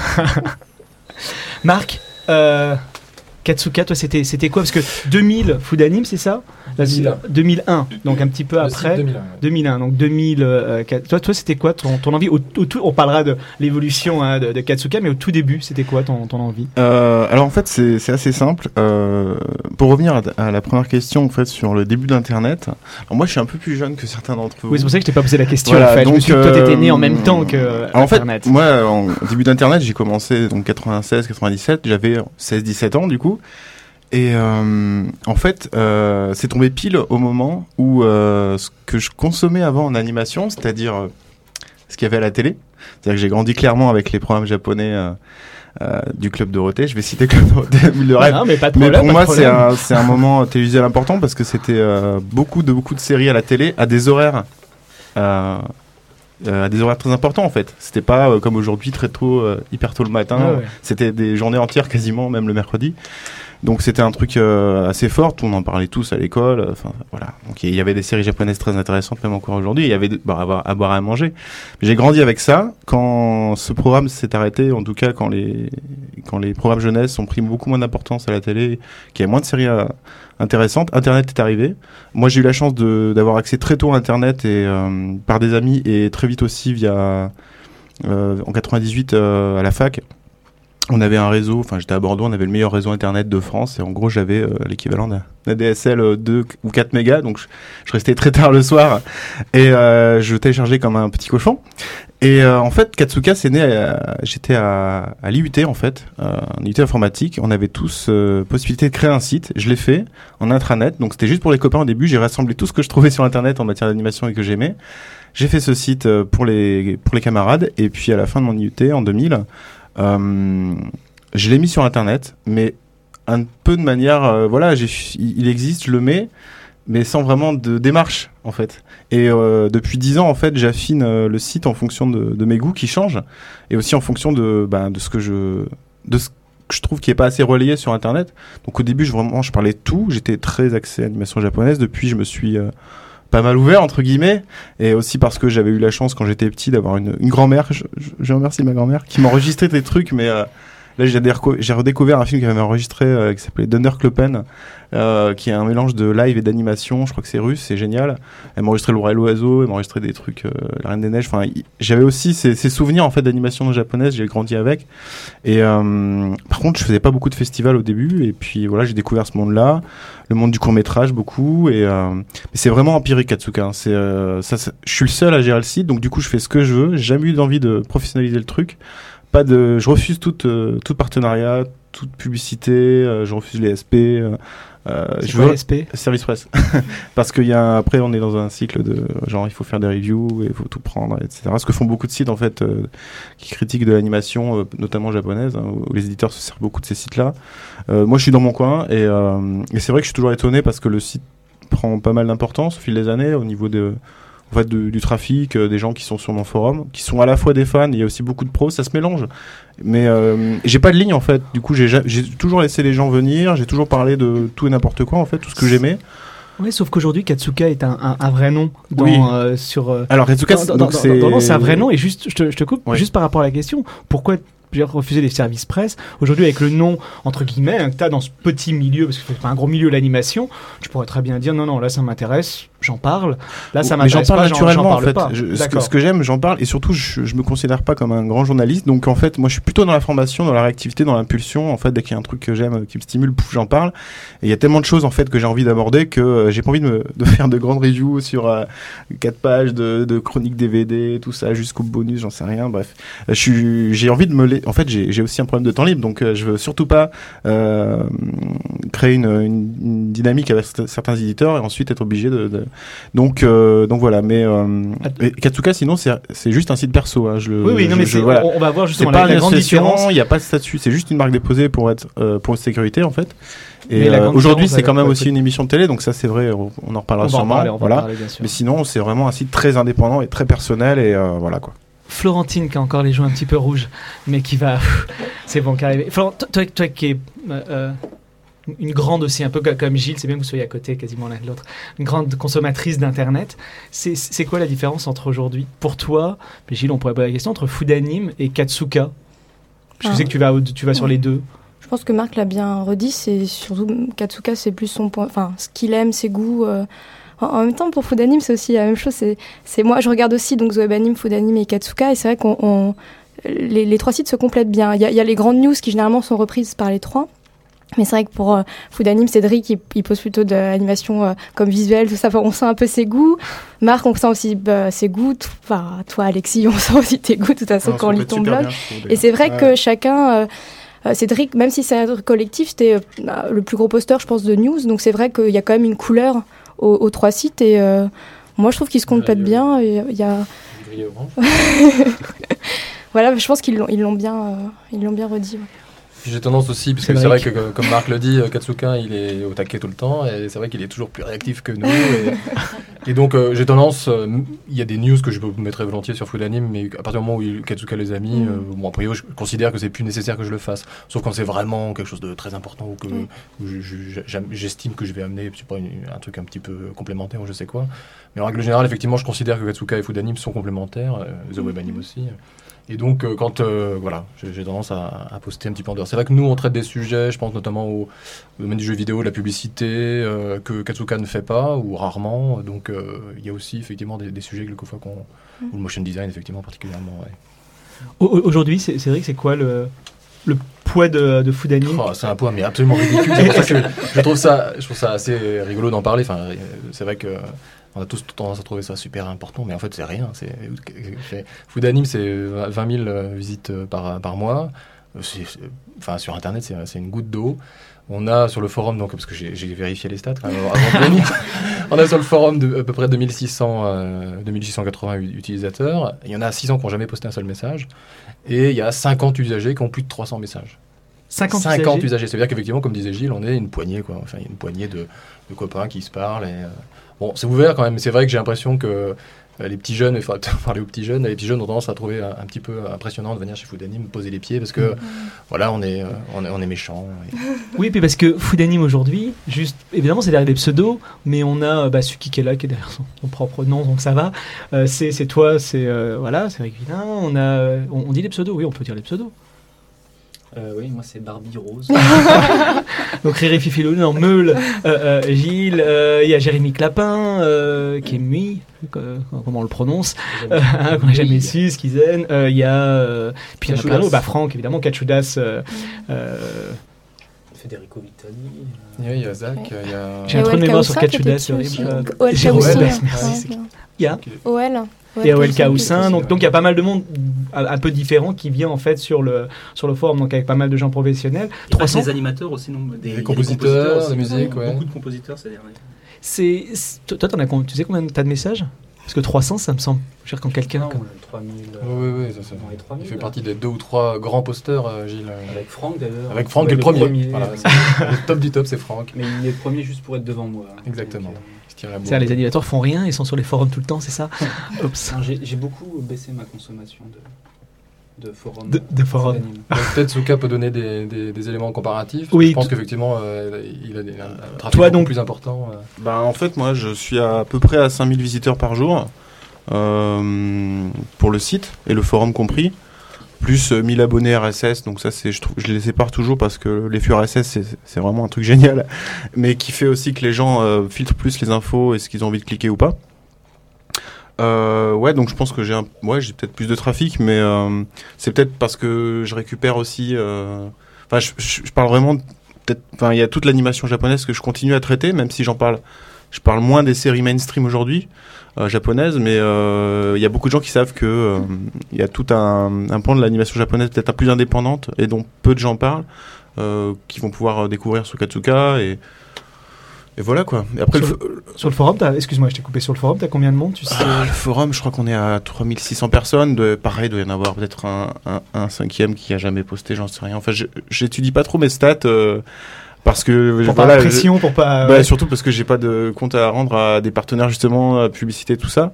Marc, euh, Katsuka, toi c'était c'était quoi? Parce que deux mille Food Anime, c'est ça? deux mille un. deux mille un, donc un petit peu après. deux mille un, ouais. deux mille un, donc deux mille. Euh, toi, toi, c'était quoi ton, ton envie au, au tout, on parlera de l'évolution hein, de, de Katsuka, mais au tout début, c'était quoi ton, ton envie? euh, Alors en fait, c'est, c'est assez simple. Euh, pour revenir à, à la première question, en fait, sur le début d'Internet. Alors moi, je suis un peu plus jeune que certains d'entre vous. Oui, c'est pour ça que je t'ai pas posé la question. Voilà, en fait, donc, je me suis dit que toi, t'étais né en même temps que euh, Internet. En fait, moi, en, au début d'Internet, j'ai commencé donc quatre-vingt-seize quatre-vingt-dix-sept. J'avais seize dix-sept ans du coup. Et euh, en fait, euh, c'est tombé pile au moment où euh, ce que je consommais avant en animation, c'est-à-dire euh, ce qu'il y avait à la télé. C'est-à-dire que j'ai grandi clairement avec les programmes japonais euh, euh, du Club Dorothée. Je vais citer Club Dorothée, Ville de Rêve. Non, mais, pas de mais problème, pour moi, de c'est un, c'est un moment télévisuel important parce que c'était euh, beaucoup de beaucoup de séries à la télé à des horaires. Euh, Euh, à des horaires très importants en fait. C'était pas euh, comme aujourd'hui très tôt, euh, hyper tôt le matin. Ah ouais. C'était des journées entières quasiment, même le mercredi. Donc c'était un truc euh, assez fort. On en parlait tous à l'école. Enfin voilà. Donc il y avait des séries japonaises très intéressantes même encore aujourd'hui. Il y avait de, bah, à, boire, à boire et à manger. J'ai grandi avec ça. Quand ce programme s'est arrêté, en tout cas quand les quand les programmes jeunesse ont pris beaucoup moins d'importance à la télé, qu'il y avait moins de séries à, intéressantes, Internet est arrivé. Moi j'ai eu la chance de d'avoir accès très tôt à Internet et euh, par des amis et très vite aussi via euh, en quatre-vingt-dix-huit euh, à la fac. On avait un réseau, enfin j'étais à Bordeaux, on avait le meilleur réseau internet de France et en gros j'avais euh, l'équivalent d'un A D S L deux ou quatre mégas, donc je, je restais très tard le soir et euh, je téléchargeais comme un petit cochon. Et euh, en fait Katsuka c'est né, à, j'étais à, à l'I U T en fait, euh, en I U T informatique, on avait tous euh, possibilité de créer un site, je l'ai fait en intranet, donc c'était juste pour les copains au début, j'ai rassemblé tout ce que je trouvais sur internet en matière d'animation et que j'aimais. J'ai fait ce site pour les pour les camarades et puis à la fin de mon I U T en deux mille, Euh, je l'ai mis sur internet, mais un peu de manière, euh, voilà, j'ai, il existe, je le mets, mais sans vraiment de démarche en fait. Et euh, depuis dix ans en fait, j'affine euh, le site en fonction de, de mes goûts qui changent, et aussi en fonction de, bah, de ce que je, de ce que je trouve qui est pas assez relayé sur internet. Donc au début, je vraiment, je parlais de tout, j'étais très axé animation japonaise. Depuis, je me suis euh, pas mal ouvert entre guillemets, et aussi parce que j'avais eu la chance quand j'étais petit d'avoir une, une grand-mère, je, je, je remercie ma grand-mère, qui m'enregistrait des trucs, mais euh, là j'ai, déreco- j'ai redécouvert un film qu'elle m'avait enregistré euh, qui s'appelait Dunderkloppen, euh, qui est un mélange de live et d'animation, je crois que c'est russe, c'est génial. Elle m'enregistrait Le Roi et l'Oiseau, elle m'enregistrait des trucs, euh, La Reine des Neiges, enfin y- j'avais aussi ces, ces souvenirs en fait d'animation japonaise, j'ai grandi avec. Et euh, par contre je faisais pas beaucoup de festivals au début, et puis voilà, j'ai découvert ce monde-là, le monde du court-métrage beaucoup, et euh, mais c'est vraiment empirique Katsuka, hein. C'est, euh, ça, c'est, je suis le seul à gérer le site, donc du coup je fais ce que je veux, j'ai jamais eu d'envie de professionnaliser le truc. Pas de, je refuse toute, euh, tout partenariat, toute publicité, euh, je refuse les S P. Euh, euh, c'est je quoi veux les S P? Service presse. Parce qu'il y a, après on est dans un cycle de genre il faut faire des reviews et il faut tout prendre, et cetera. Ce que font beaucoup de sites en fait euh, qui critiquent de l'animation, euh, notamment japonaise, hein, où les éditeurs se servent beaucoup de ces sites-là. Euh, moi je suis dans mon coin et, euh, et c'est vrai que je suis toujours étonné parce que le site prend pas mal d'importance au fil des années au niveau de en fait, de, du trafic, euh, des gens qui sont sur mon forum, qui sont à la fois des fans, il y a aussi beaucoup de pros, ça se mélange. Mais euh, j'ai pas de ligne en fait. Du coup, j'ai, j'ai toujours laissé les gens venir, j'ai toujours parlé de tout et n'importe quoi en fait, tout ce que j'aimais. Oui, sauf qu'aujourd'hui, Katsuka est un, un, un vrai nom dans, oui. euh, sur. Euh, Alors Katsuka, dans, dans, donc dans, c'est. Dans, dans, c'est un vrai nom et juste, je te, je te coupe, oui. juste par rapport à la question, pourquoi j'ai refusé les services presse. Aujourd'hui, avec le nom, entre guillemets, hein, que tu as dans ce petit milieu, parce que c'est pas un gros milieu, l'animation, tu pourrais très bien dire non, non, là ça m'intéresse, j'en parle. Là ça m'intéresse. Mais j'en parle pas, naturellement j'en, j'en parle en fait. Pas. Je, ce, que, ce que j'aime, j'en parle et surtout, je, je me considère pas comme un grand journaliste. Donc en fait, moi je suis plutôt dans la formation, dans la réactivité, dans l'impulsion. En fait, dès qu'il y a un truc que j'aime, qui me stimule, pouf, j'en parle. Et il y a tellement de choses en fait que j'ai envie d'aborder que euh, j'ai pas envie de, me, de faire de grandes reviews sur euh, quatre pages de, de chroniques D V D, tout ça, jusqu'au bonus, j'en sais rien. Bref, je suis, j'ai envie de me, la... en fait, j'ai, j'ai aussi un problème de temps libre, donc euh, je veux surtout pas euh, créer une, une, une dynamique avec certains éditeurs et ensuite être obligé de, de... donc euh, donc voilà. Mais euh, Katsuka, sinon c'est c'est juste un site perso. Hein, je le, oui oui non je, mais je, c'est, voilà. on, on va voir justement c'est la, pas la grande différence. Il n'y a pas de statut, c'est juste une marque déposée pour être euh, pour une sécurité en fait. Et euh, aujourd'hui, c'est quand même aussi une émission de télé, donc ça c'est vrai, on en reparlera on sûrement. En parler, on voilà. parler, mais sinon, c'est vraiment un site très indépendant et très personnel et euh, voilà quoi. Florentine qui a encore les joues un petit peu rouges, mais qui va, c'est bon, qui arrive. Florent, toi, toi qui es euh, une grande aussi, un peu comme Gilles, c'est bien que vous soyez à côté quasiment l'un de l'autre, une grande consommatrice d'internet. C'est, c'est quoi la différence entre aujourd'hui, pour toi, mais Gilles, on pourrait poser la question, entre Food Anime et Katsuka? Je ah. sais que tu vas, tu vas sur les deux. Je pense que Marc l'a bien redit, c'est surtout Katsuka, c'est plus son point, enfin ce qu'il aime, ses goûts. Euh, en, en même temps, pour Food Anime, c'est aussi la même chose. C'est, c'est moi, je regarde aussi donc Zoeb Anime, Food Anime et Katsuka, et c'est vrai qu'on on, les, les trois sites se complètent bien. Il y a, il y a les grandes news qui généralement sont reprises par les trois. Mais c'est vrai que pour euh, Food Anime, Cédric, il, il pose plutôt de l'animation euh, comme visuelle, tout ça. Enfin, on sent un peu ses goûts. Marc, on sent aussi bah, ses goûts. Enfin, toi, Alexis, on sent aussi tes goûts, de toute façon, quand on lit ton blog. Bien, et c'est vrai ouais. que chacun... Euh, Euh, Cédric, même si c'est un collectif, c'était euh, le plus gros poster, je pense, de news. Donc c'est vrai qu'il y a quand même une couleur aux, aux trois sites. Et euh, moi, je trouve qu'ils se complètent bien. Il y a... voilà, je pense qu'ils l'ont, ils l'ont, bien, euh, ils l'ont bien redit. Ouais. Puis j'ai tendance aussi, parce que c'est vrai que, comme Marc le dit, Katsuka, il est au taquet tout le temps, et c'est vrai qu'il est toujours plus réactif que nous. et, et donc, euh, j'ai tendance, il euh, y a des news que je peux mettre volontiers sur Food Anime, mais à partir du moment où il, Katsuka les a mis, mm. euh, bon, a priori, je considère que c'est plus nécessaire que je le fasse. Sauf quand c'est vraiment quelque chose de très important, ou que mm. où je, je, j'estime que je vais amener, je sais pas, une, un truc un petit peu complémentaire, ou je sais quoi. Mais en règle générale, effectivement, je considère que Katsuka et Food Anime sont complémentaires, euh, The Web Anime aussi. Et donc, euh, quand euh, voilà, j'ai, j'ai tendance à, à poster un petit peu en dehors. C'est vrai que nous, on traite des sujets, je pense notamment au, au domaine du jeu vidéo, de la publicité, euh, que Katsuka ne fait pas, ou rarement. Donc, il euh, y a aussi effectivement des, des sujets, quelquefois, qu'on, mm. ou le motion design, effectivement, particulièrement. Ouais. Aujourd'hui, c'est, c'est vrai que c'est quoi le, le poids de, de Food Anime? Oh, c'est un poids, mais absolument ridicule. C'est pour ça que je trouve ça, je trouve ça assez rigolo d'en parler. Enfin, c'est vrai que. On a tous tendance à trouver ça super important, mais en fait, c'est rien. C'est, c'est, Food Anime, c'est vingt mille visites par, par mois. C'est, c'est, enfin, sur Internet, c'est, c'est une goutte d'eau. On a sur le forum, donc, parce que j'ai, j'ai vérifié les stats, quand même, avant de on a sur le forum de, à peu près deux mille six cents, euh, deux mille six cent quatre-vingts utilisateurs. Il y en a six cents qui n'ont jamais posté un seul message. Et il y a cinquante usagers qui ont plus de trois cents messages. cinquante, cinquante usagers. usagers. C'est-à-dire qu'effectivement, comme disait Gilles, on est une poignée, quoi. Enfin, il y a une poignée de, de copains qui se parlent. Et, euh, bon, c'est ouvert quand même, mais c'est vrai que j'ai l'impression que euh, les petits jeunes, il faudra parler aux petits jeunes, les petits jeunes ont tendance à trouver un, un petit peu impressionnant de venir chez Food Anime, poser les pieds, parce que, mmh. voilà, on est, euh, on est, on est méchants. Et... Oui, puis parce que Food Anime aujourd'hui, juste, évidemment, c'est derrière des pseudos, mais on a bah, Suki qui est là, qui est derrière son, son propre nom, donc ça va. Euh, c'est, c'est toi, c'est, euh, voilà, c'est Eric Villain, on a, on, on dit les pseudos, oui, on peut dire les pseudos. Euh, oui, moi c'est Barbie Rose. Donc Riri Fifilou, non, Meule, euh, euh, Gilles, il euh, y a Jérémy Clapin, euh, qui est Mui, euh, comment on le prononce, euh, hein, qu'on n'a jamais su, ce qu'ils aiment. Il euh, y a, euh, puis il y en a plein d'autres, bah, Franck, évidemment, Kachudas. Euh, euh, Federico Vitali. Oui, il y a Zach, il y a... J'ai un trou de mémoire sur Kachudas, c'est horrible. O L K aussi. Merci. Il y a O L. Et O L K Houssin, donc donc il y a pas mal de monde un peu différent qui vient en fait sur le sur le forum, donc avec pas mal de gens professionnels. Il y a trois cents des animateurs aussi, non, des, des compositeurs, de musique, ouais. ouais. Beaucoup de compositeurs, c'est-à-dire. C'est, c'est toi, t'en as, tu sais combien t'as de messages? Parce que trois cents, ça me semble cher quand quelqu'un. Non, comme... trois mille. Oui, oui, oui, ça, ça. Les trois mille, il fait partie des deux ou trois grands posters, euh, Gilles. Avec Franck d'ailleurs. Avec Franck, qui est le premier. premier. Voilà, le top du top, c'est Franck. Mais il est le premier juste pour être devant moi. Exactement. Donc, C'est-à-dire, les animateurs font rien, ils sont sur les forums tout le temps, c'est ça? Oups. Non, j'ai, j'ai beaucoup baissé ma consommation de, de forums. De, de forums. Peut-être Souka peut donner des, des, des éléments comparatifs. Oui. Je pense qu'effectivement, euh, il a des, un trafic Toi, beaucoup donc, plus important. Euh. Ben, en fait, moi, je suis à, à peu près à cinq mille visiteurs par jour euh, pour le site et le forum compris. Plus euh, mille abonnés R S S, donc ça c'est, je trouve, je les sépare toujours parce que les flux R S S c'est, c'est vraiment un truc génial, mais qui fait aussi que les gens euh, filtrent plus les infos et ce qu'ils ont envie de cliquer ou pas. Euh, ouais, donc je pense que j'ai un, ouais, j'ai peut-être plus de trafic, mais euh, c'est peut-être parce que je récupère aussi. Euh, enfin, je, je, je parle vraiment peut-être. Enfin, il y a toute l'animation japonaise que je continue à traiter, même si j'en parle. Je parle moins des séries mainstream aujourd'hui. Euh, japonaise, mais il euh, y a beaucoup de gens qui savent que il euh, y a tout un, un pan de l'animation japonaise peut-être un peu plus indépendante et dont peu de gens parlent, euh, qui vont pouvoir découvrir sur Katsuka et, et voilà quoi. Et après, sur, le, le, sur le forum, t'as, excuse-moi, je t'ai coupé sur le forum, t'as combien de monde tu sais? Ah, le forum, je crois qu'on est à trois mille six cents personnes. De, pareil, il doit y en avoir peut-être un, un, un cinquième qui a jamais posté, j'en sais rien. Enfin, je, j'étudie pas trop mes stats. Euh, Parce que pour voilà, pas de pression, pour pas. Bah, ouais. Surtout parce que j'ai pas de compte à rendre à des partenaires justement, à publicité, tout ça.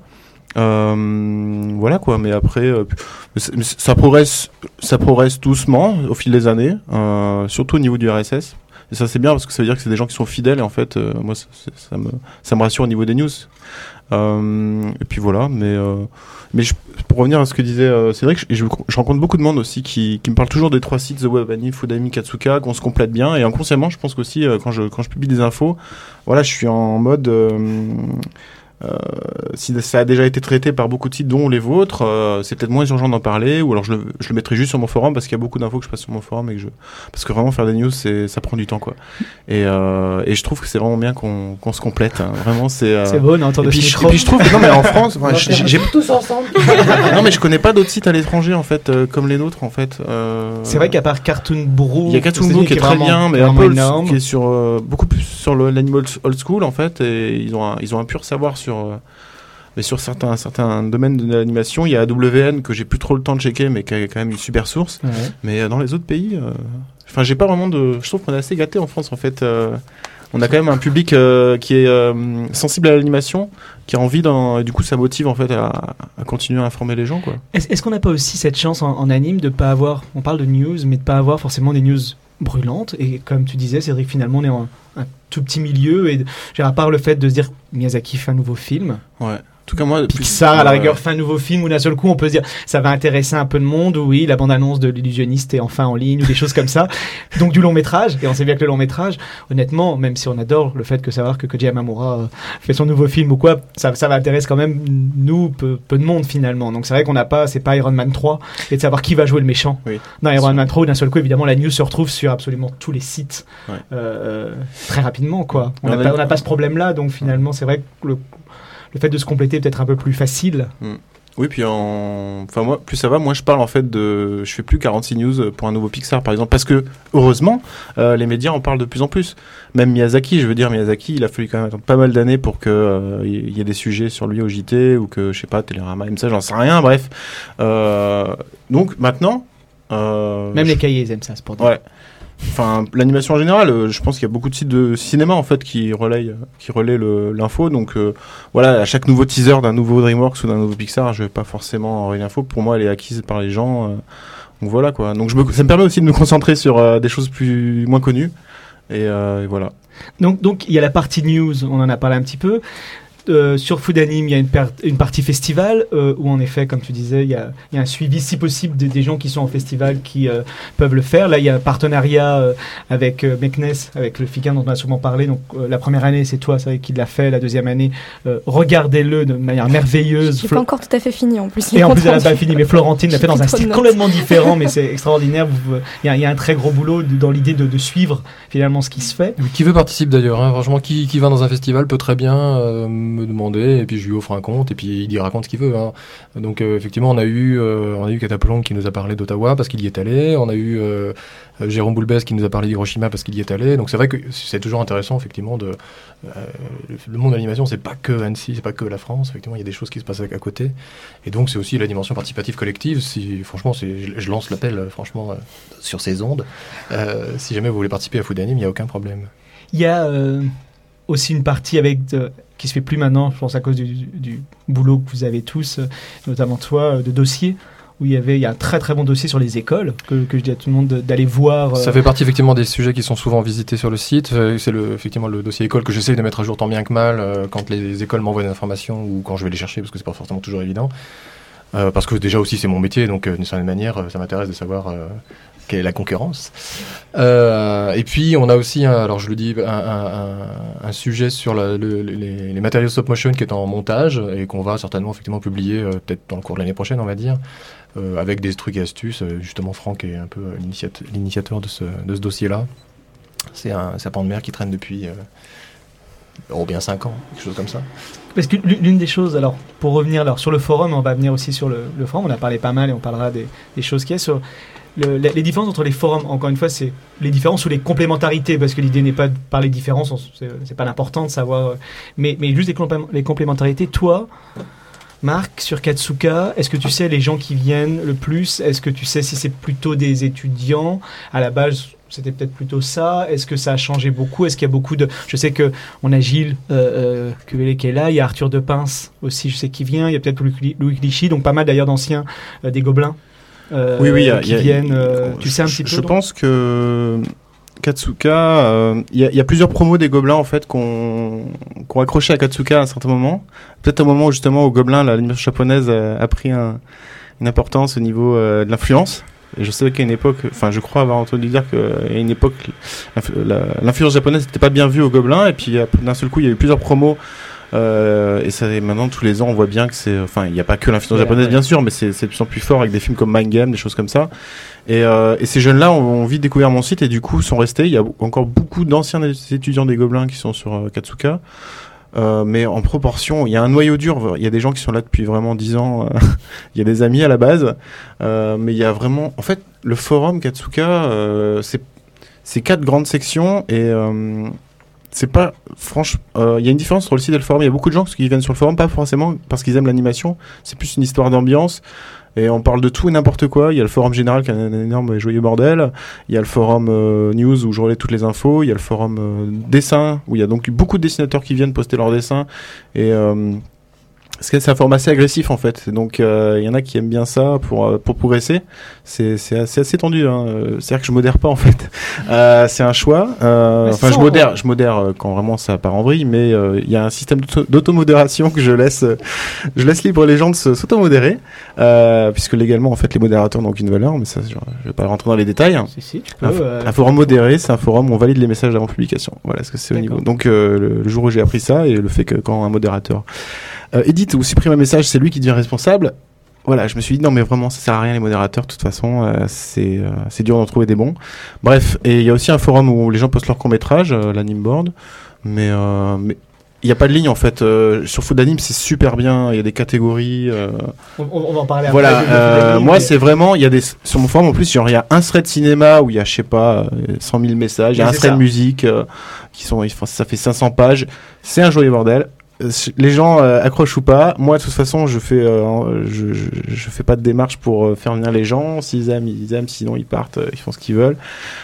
Euh, voilà quoi. Mais après, euh, ça progresse, ça progresse doucement au fil des années, euh, surtout au niveau du R S S. Et ça c'est bien parce que ça veut dire que c'est des gens qui sont fidèles et en fait, euh, moi ça, ça me, ça me rassure au niveau des news. Euh, et puis voilà, mais euh, mais je, pour revenir à ce que disait euh, Cédric, je, je, je rencontre beaucoup de monde aussi qui, qui me parle toujours des trois sites The Web Anime, Foodami, Katsuka, qu'on se complète bien et inconsciemment, je pense qu'aussi euh, quand je quand je publie des infos, voilà, je suis en mode euh, Euh, si ça a déjà été traité par beaucoup de sites dont les vôtres, euh, c'est peut-être moins urgent d'en parler, ou alors je le, je le mettrai juste sur mon forum parce qu'il y a beaucoup d'infos que je passe sur mon forum et que je, parce que vraiment faire des news c'est, ça prend du temps quoi. Et, euh, et je trouve que c'est vraiment bien qu'on, qu'on se complète. Hein. Vraiment c'est. Euh... C'est beau, on entend de puis, ce je, et puis je trouve que non mais en France, enfin, j'ai, j'ai tous ensemble. Non mais je connais pas d'autres sites à l'étranger en fait euh, comme les nôtres en fait. Euh... C'est vrai qu'à part Cartoon Brew, il y a Cartoon Brew qui est très bien, mais un peu énorme, qui est sur euh, beaucoup plus sur le, l'animal old school en fait, et ils ont un, ils ont un pur savoir sur. Euh, Mais sur certains, certains domaines de l'animation, il y a A W N que j'ai plus trop le temps de checker, mais qui a quand même une super source. Ouais. Mais dans les autres pays, enfin, euh, j'ai pas vraiment de. Je trouve qu'on est assez gâté en France en fait. Euh, on a quand même un public euh, qui est euh, sensible à l'animation, qui a envie d'en. Et du coup, ça motive en fait à, à continuer à informer les gens, quoi. Est-ce, est-ce qu'on n'a pas aussi cette chance en, en anime de pas avoir. On parle de news, mais de pas avoir forcément des news brûlantes. Et comme tu disais, Cédric, finalement, on est en un tout petit milieu. Et à part le fait de se dire Miyazaki fait un nouveau film. Ouais. En tout cas, moi, Pixar, plus, à la rigueur, euh... fait un nouveau film où d'un seul coup, on peut se dire ça va intéresser un peu de monde, ou oui, la bande-annonce de l'illusionniste est enfin en ligne, ou des choses comme ça. Donc du long métrage, et on sait bien que le long métrage, honnêtement, même si on adore le fait que savoir que Koji Yamamura euh, fait son nouveau film ou quoi, ça, ça va intéresser quand même nous, peu, peu de monde finalement. Donc c'est vrai qu'on n'a pas, c'est pas Iron Man trois, et de savoir qui va jouer le méchant. Oui. Dans Iron Man trois, où d'un seul coup, évidemment, la news se retrouve sur absolument tous les sites, ouais. euh, très rapidement, quoi. On n'a pas, pas ce problème-là, donc finalement, c'est vrai que le le fait de se compléter est peut-être un peu plus facile. Mmh. Oui, puis en... enfin, moi, plus ça va, moi je parle en fait de. Je fais plus quarante-six news pour un nouveau Pixar par exemple, parce que heureusement, euh, les médias en parlent de plus en plus. Même Miyazaki, je veux dire, Miyazaki, il a fallu quand même attendre pas mal d'années pour qu'il euh, y ait des sujets sur lui au J T, ou que, je sais pas, Télérama, même ça, j'en sais rien, bref. Euh, donc maintenant. Euh, même je... les cahiers, ils aiment ça, c'est pour dire. Ouais. Enfin, l'animation en général, euh, je pense qu'il y a beaucoup de sites de cinéma en fait qui relaient, qui relaient le, l'info. Donc euh, voilà, à chaque nouveau teaser d'un nouveau DreamWorks ou d'un nouveau Pixar, je vais pas forcément relayer l'info. Pour moi, elle est acquise par les gens. Euh, donc voilà quoi. Donc je me, ça me permet aussi de me concentrer sur euh, des choses plus moins connues. Et, euh, et voilà. Donc donc il y a la partie news, on en a parlé un petit peu. Euh, sur Food Anime, il y a une, per- une partie festival euh, où en effet, comme tu disais, il y a, il y a un suivi si possible des, des gens qui sont en festival qui euh, peuvent le faire. Là, il y a un partenariat euh, avec euh, Meknes, avec le Fikin dont on a souvent parlé. Donc euh, la première année, c'est toi, c'est vrai, qui l'a fait. La deuxième année, euh, regardez-le de manière merveilleuse. C'est Flo- pas encore tout à fait fini en plus. Et en plus, elle n'a pas fini, mais Florentine l'a fait dans un style complètement différent, mais c'est extraordinaire. Il y, y a un très gros boulot de, dans l'idée de, de suivre finalement ce qui se fait. Qui veut participe d'ailleurs, hein. Franchement, qui, qui va dans un festival peut très bien euh, me demander, et puis je lui offre un compte, et puis il y raconte ce qu'il veut, hein. Donc euh, effectivement, on a eu euh, on a eu Cataplong qui nous a parlé d'Ottawa parce qu'il y est allé, on a eu euh, Jérôme Boulbès qui nous a parlé d'Hiroshima parce qu'il y est allé. Donc c'est vrai que c'est toujours intéressant effectivement de euh, le monde de l'animation, c'est pas que Annecy, c'est pas que la France, effectivement il y a des choses qui se passent à, à côté, et donc c'est aussi la dimension participative collective. Si franchement, c'est, je, je lance l'appel franchement euh, sur ces ondes, euh, si jamais vous voulez participer à Food Anime, il y a aucun problème. Il y a euh, aussi une partie avec de, qui se fait plus maintenant, je pense à cause du, du boulot que vous avez tous, notamment toi, de dossiers, où il y avait il y a un très très bon dossier sur les écoles, que, que je dis à tout le monde d'aller voir. Ça fait partie effectivement des sujets qui sont souvent visités sur le site. C'est le, effectivement le dossier école que j'essaie de mettre à jour tant bien que mal euh, quand les écoles m'envoient des informations ou quand je vais les chercher, parce que c'est pas forcément toujours évident. Euh, parce que déjà aussi c'est mon métier, donc euh, d'une certaine manière ça m'intéresse de savoir euh, quelle est la concurrence. Euh, et puis on a aussi, un, alors je le dis, un, un, un sujet sur la, le, les, les matériaux stop motion qui est en montage et qu'on va certainement effectivement publier euh, peut-être dans le cours de l'année prochaine, on va dire, euh, avec des trucs et astuces. Justement, Franck est un peu l'initiateur, l'initiateur de ce, de ce dossier-là. C'est un serpent de mer qui traîne depuis euh, oh, bien cinq ans, quelque chose comme ça. Parce que l'une des choses, alors pour revenir alors, sur le forum, on va venir aussi sur le, le forum, on a parlé pas mal et on parlera des, des choses qu'il y a sur le, les, les différences entre les forums. Encore une fois, c'est les différences ou les complémentarités, parce que l'idée n'est pas de parler de différences, c'est, c'est pas l'important de savoir, mais, mais juste les, complé- les complémentarités. Toi, Marc, sur Katsuka, est-ce que tu sais les gens qui viennent le plus? Est-ce que tu sais si c'est plutôt des étudiants? À la base, c'était peut-être plutôt ça. Est-ce que ça a changé beaucoup? Est-ce qu'il y a beaucoup de... Je sais qu'on a Gilles euh, euh, qui est là. Il y a Arthur Depince aussi, je sais qui vient. Il y a peut-être Louis Clichy. Donc pas mal d'ailleurs d'anciens euh, des Gobelins euh, oui, oui, y a, qui y a, viennent. Euh, je, tu sais un petit peu? Je donc pense que Katsuka... Il euh, y, y a plusieurs promos des Gobelins en fait qu'on qu'on accroché à Katsuka à un certain moment. Peut-être au moment où justement au Gobelin, l'animation japonaise a, a pris un, une importance au niveau euh, de l'influence. Et je savais qu'à une époque, enfin je crois avoir entendu dire qu'à une époque l'influence japonaise n'était pas bien vue au Gobelin, et puis d'un seul coup il y a eu plusieurs promos euh, et ça, maintenant tous les ans on voit bien que c'est, enfin il n'y a pas que l'influence ouais, japonaise ouais. bien sûr, mais c'est, c'est de plus en plus fort avec des films comme Mind Game, des choses comme ça. Et, euh, et ces jeunes là ont, ont vite découvert mon site et du coup sont restés. Il y a encore beaucoup d'anciens étudiants des Gobelins qui sont sur euh, Katsuka. Euh, mais en proportion, il y a un noyau dur. Il y a des gens qui sont là depuis vraiment dix ans. Euh, il y a des amis à la base, euh, mais il y a vraiment, en fait, le forum Katsuka, euh, c'est c'est quatre grandes sections et euh, c'est pas franchement. Euh, il y a une différence entre le site et le forum. Il y a beaucoup de gens qui viennent sur le forum, pas forcément parce qu'ils aiment l'animation. C'est plus une histoire d'ambiance. Et on parle de tout et n'importe quoi. Il y a le forum général qui est un énorme joyeux bordel. Il y a le forum euh, news où je relais toutes les infos. Il y a le forum euh, dessin où il y a donc beaucoup de dessinateurs qui viennent poster leurs dessins. Et euh, c'est un forum assez agressif en fait. Donc euh, il y en a qui aiment bien ça pour pour progresser. C'est c'est assez, assez tendu. Hein. C'est-à-dire que je modère pas en fait. Euh, c'est un choix. Euh, enfin je modère, je modère quand vraiment ça part en vrille. Mais il euh, y a un système d'auto- d'automodération que je laisse je laisse libre les gens de se, s'automodérer. Euh, puisque légalement en fait les modérateurs n'ont aucune valeur. Mais ça je, je vais pas rentrer dans les détails. Si, si, tu peux, un, euh, un forum modéré, c'est un forum où on valide les messages avant publication. Voilà ce que c'est. D'accord. Au niveau. Donc euh, le, le jour où j'ai appris ça et le fait que quand un modérateur Euh, édite ou supprime un message, c'est lui qui devient responsable. Voilà, je me suis dit non mais vraiment ça sert à rien les modérateurs, de toute façon euh, c'est euh, c'est dur d'en trouver des bons. Bref, et il y a aussi un forum où les gens postent leurs courts-métrages, euh, l'anime board, mais euh, mais il y a pas de ligne en fait euh, sur Food Anime, c'est super bien, il y a des catégories euh... on, on va en parler voilà, après. Voilà, euh, moi mais... c'est vraiment il y a des sur mon forum en plus, genre il y a un thread cinéma où il y a je sais pas cent mille messages, il y a un thread ça. musique euh, qui sont ça fait cinq cents pages, c'est un joyeux bordel. Les gens euh, accrochent ou pas. Moi, de toute façon, je fais, euh, je, je, je fais pas de démarche pour euh, faire venir les gens. S'ils aiment, ils aiment. Sinon, ils partent. Euh, ils font ce qu'ils veulent.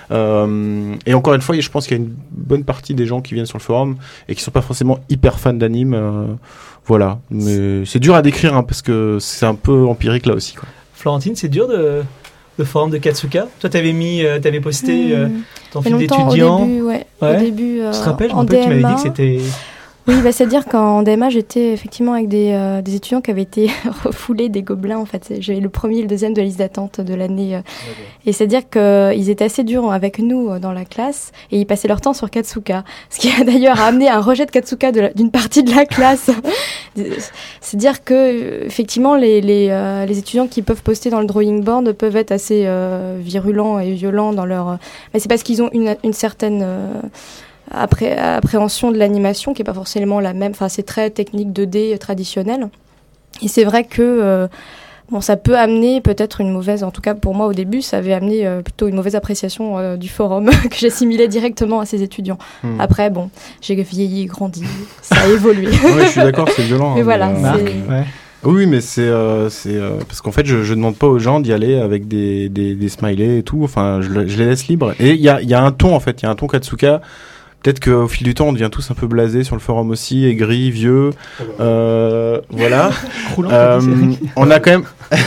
Euh, et encore une fois, je pense qu'il y a une bonne partie des gens qui viennent sur le forum et qui sont pas forcément hyper fans d'anime. Euh, voilà. Mais c'est dur à décrire hein, parce que c'est un peu empirique là aussi. Quoi. Florentine, c'est dur de le forum de Katsuka. Toi, t'avais mis, euh, t'avais posté euh, ton mmh. film d'étudiant. Au début, ouais. ouais. Au début, euh, tu te rappelles, je me rappelle, tu m'avais dit que c'était. Oui, bah, c'est-à-dire qu'en D M A, j'étais effectivement avec des, euh, des étudiants qui avaient été refoulés des Gobelins. En fait, j'avais le premier et le deuxième de la liste d'attente de l'année. Euh, et c'est-à-dire qu'ils étaient assez durs avec nous euh, dans la classe et ils passaient leur temps sur Katsuka. Ce qui a d'ailleurs amené un rejet de Katsuka de la, d'une partie de la classe. C'est-à-dire que, euh, effectivement, les, les, euh, les étudiants qui peuvent poster dans le drawing board peuvent être assez euh, virulents et violents dans leur... Euh, mais c'est parce qu'ils ont une, une certaine... Euh, Après, appréhension de l'animation qui n'est pas forcément la même, enfin c'est très technique deux D traditionnelle et c'est vrai que euh, bon, ça peut amener peut-être une mauvaise, en tout cas pour moi au début ça avait amené euh, plutôt une mauvaise appréciation euh, du forum que j'assimilais directement à ces étudiants. Mmh. Après bon, j'ai vieilli, grandi, ça a évolué. Ouais, je suis d'accord, c'est violent. Mais hein, voilà, mais, c'est... Ouais. Oui, mais c'est, euh, c'est euh, parce qu'en fait, je, je demande pas aux gens d'y aller avec des, des, des smileys et tout. Enfin, je, je les laisse libres. Et il y a, il y a un ton en fait, il y a un ton Katsuka peut-être qu'au fil du temps, on devient tous un peu blasés sur le forum aussi, aigris, vieux. Euh, voilà. euh, on a quand même.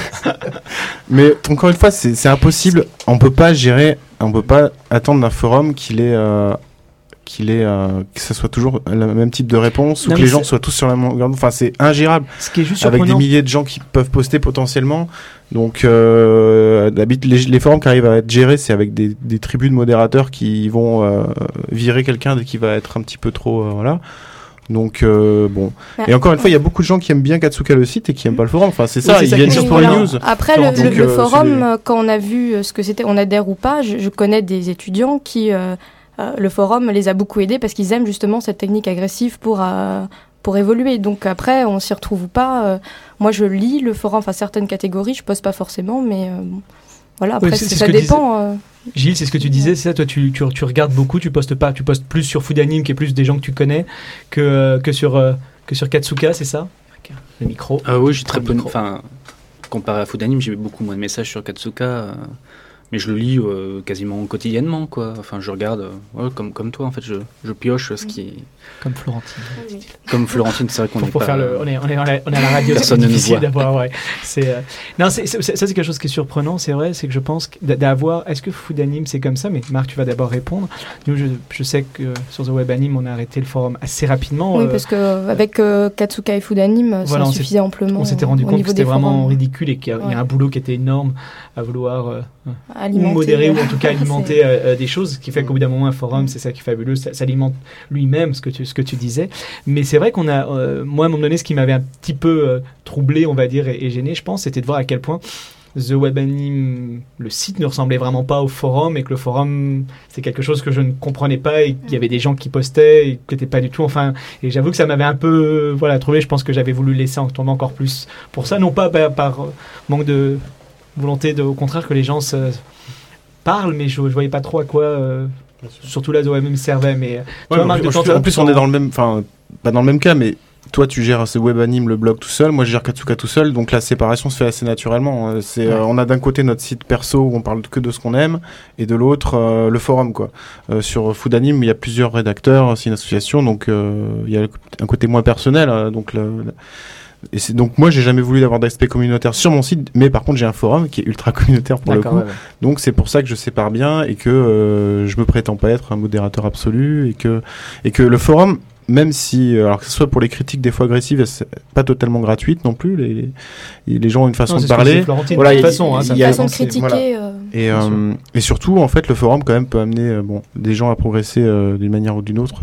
Mais encore une fois, c'est, c'est impossible. On peut pas gérer, on peut pas attendre d'un forum qu'il ait. Euh, qu'il est euh, que ça soit toujours le même type de réponse, non, ou que les gens soient tous sur la même longueur d'onde. Enfin, c'est ingérable. Ce qui est juste avec des milliers de gens qui peuvent poster potentiellement. Donc, euh, d'habitude, les, les forums qui arrivent à être gérés, c'est avec des, des tribus de modérateurs qui vont euh, virer quelqu'un dès qu'il va être un petit peu trop, euh, voilà. Donc euh, bon. Ouais. Et encore une fois, il y a beaucoup de gens qui aiment bien Katsuka le site et qui aiment pas le forum. Enfin, c'est ça. Oui, c'est ils ça viennent sur pour les news. Après, le, donc, le, le euh, forum, des... quand on a vu ce que c'était, on adhère ou pas. Je, je connais des étudiants qui euh, Euh, le forum les a beaucoup aidés parce qu'ils aiment justement cette technique agressive pour, euh, pour évoluer. Donc après, on s'y retrouve ou pas. Euh, moi, je lis le forum, enfin certaines catégories, je poste pas forcément, mais euh, bon, voilà, après, oui, c'est, c'est ça dépend. Euh... Gilles, c'est ce que tu disais, c'est ça, toi tu, tu, tu regardes beaucoup, tu postes pas, tu postes plus sur Foodanim, qui est plus des gens que tu connais, que, que, sur, euh, que sur Katsuka, c'est ça? Le micro. Ah oui, j'ai très peu. Enfin, comparé à Foodanim, j'ai beaucoup moins de messages sur Katsuka. Euh... Mais je le lis euh, quasiment quotidiennement, quoi. Enfin, je regarde, euh, ouais, comme, comme toi, en fait, je, je pioche ce qui... Comme Florentine. Oui. Comme Florentine, c'est vrai qu'on pour, est pour pas... Faire le, on, est, on, est, on, est, on est à la radio, personne c'est ne nous difficile voit. D'avoir, ouais. C'est, euh... Non, c'est, c'est, ça, c'est quelque chose qui est surprenant, c'est vrai, c'est que je pense d'avoir... Est-ce que Foodanim, c'est comme ça? Mais Marc, tu vas d'abord répondre. Nous, je, je sais que sur The Web Anim, on a arrêté le forum assez rapidement. Oui, euh... parce qu'avec euh, Katsuka et Foodanim, voilà, ça suffisait amplement. On s'était rendu compte que c'était vraiment forums. ridicule et qu'il y a, ouais. y a un boulot qui était énorme à vouloir euh, alimenter, modérer ou en tout cas alimenter euh, des choses, ce qui fait qu'au bout d'un moment un forum, c'est ça qui est fabuleux, ça, ça alimente lui-même, ce que tu, ce que tu disais. Mais c'est vrai qu'on a, euh, moi à un moment donné, ce qui m'avait un petit peu euh, troublé, on va dire, et, et gêné, je pense, c'était de voir à quel point The Web Anim, le site ne ressemblait vraiment pas au forum, et que le forum, c'est quelque chose que je ne comprenais pas, et qu'il y avait des gens qui postaient, et qui n'étaient pas du tout, enfin, et j'avoue que ça m'avait un peu, euh, voilà, troublé. Je pense que j'avais voulu laisser en tomber encore plus pour ça, non pas par, par euh, manque de volonté, de, au contraire, que les gens se parlent, mais je, je voyais pas trop à quoi, euh, surtout là, The Web Anim servait, mais, ouais, vois, Marc, je, en plus, on est dans le même, enfin, pas dans le même cas, mais toi, tu gères ce Web Anim, le blog tout seul. Moi, je gère Katsuka tout seul. Donc, la séparation se fait assez naturellement. C'est, ouais. euh, on a d'un côté notre site perso où on parle que de ce qu'on aime, et de l'autre, euh, le forum, quoi. Euh, sur Foodanim, il y a plusieurs rédacteurs. C'est une association, donc euh, il y a un côté moins personnel. Euh, donc, le, le et c'est, donc moi j'ai jamais voulu avoir d'aspect communautaire sur mon site, mais par contre j'ai un forum qui est ultra communautaire pour D'accord, le coup. Ouais, ouais. Donc c'est pour ça que je sépare bien et que euh, je me prétends pas être un modérateur absolu et que et que le forum, même si, alors que ce soit pour les critiques des fois agressives, c'est pas totalement gratuite non plus. Les, les, les gens ont une façon non, de parler. Voilà, il y a une façon, hein, il y a une façon de critiquer. Voilà. Euh, et, euh, et surtout, en fait, le forum quand même peut amener euh, bon, des gens à progresser euh, d'une manière ou d'une autre,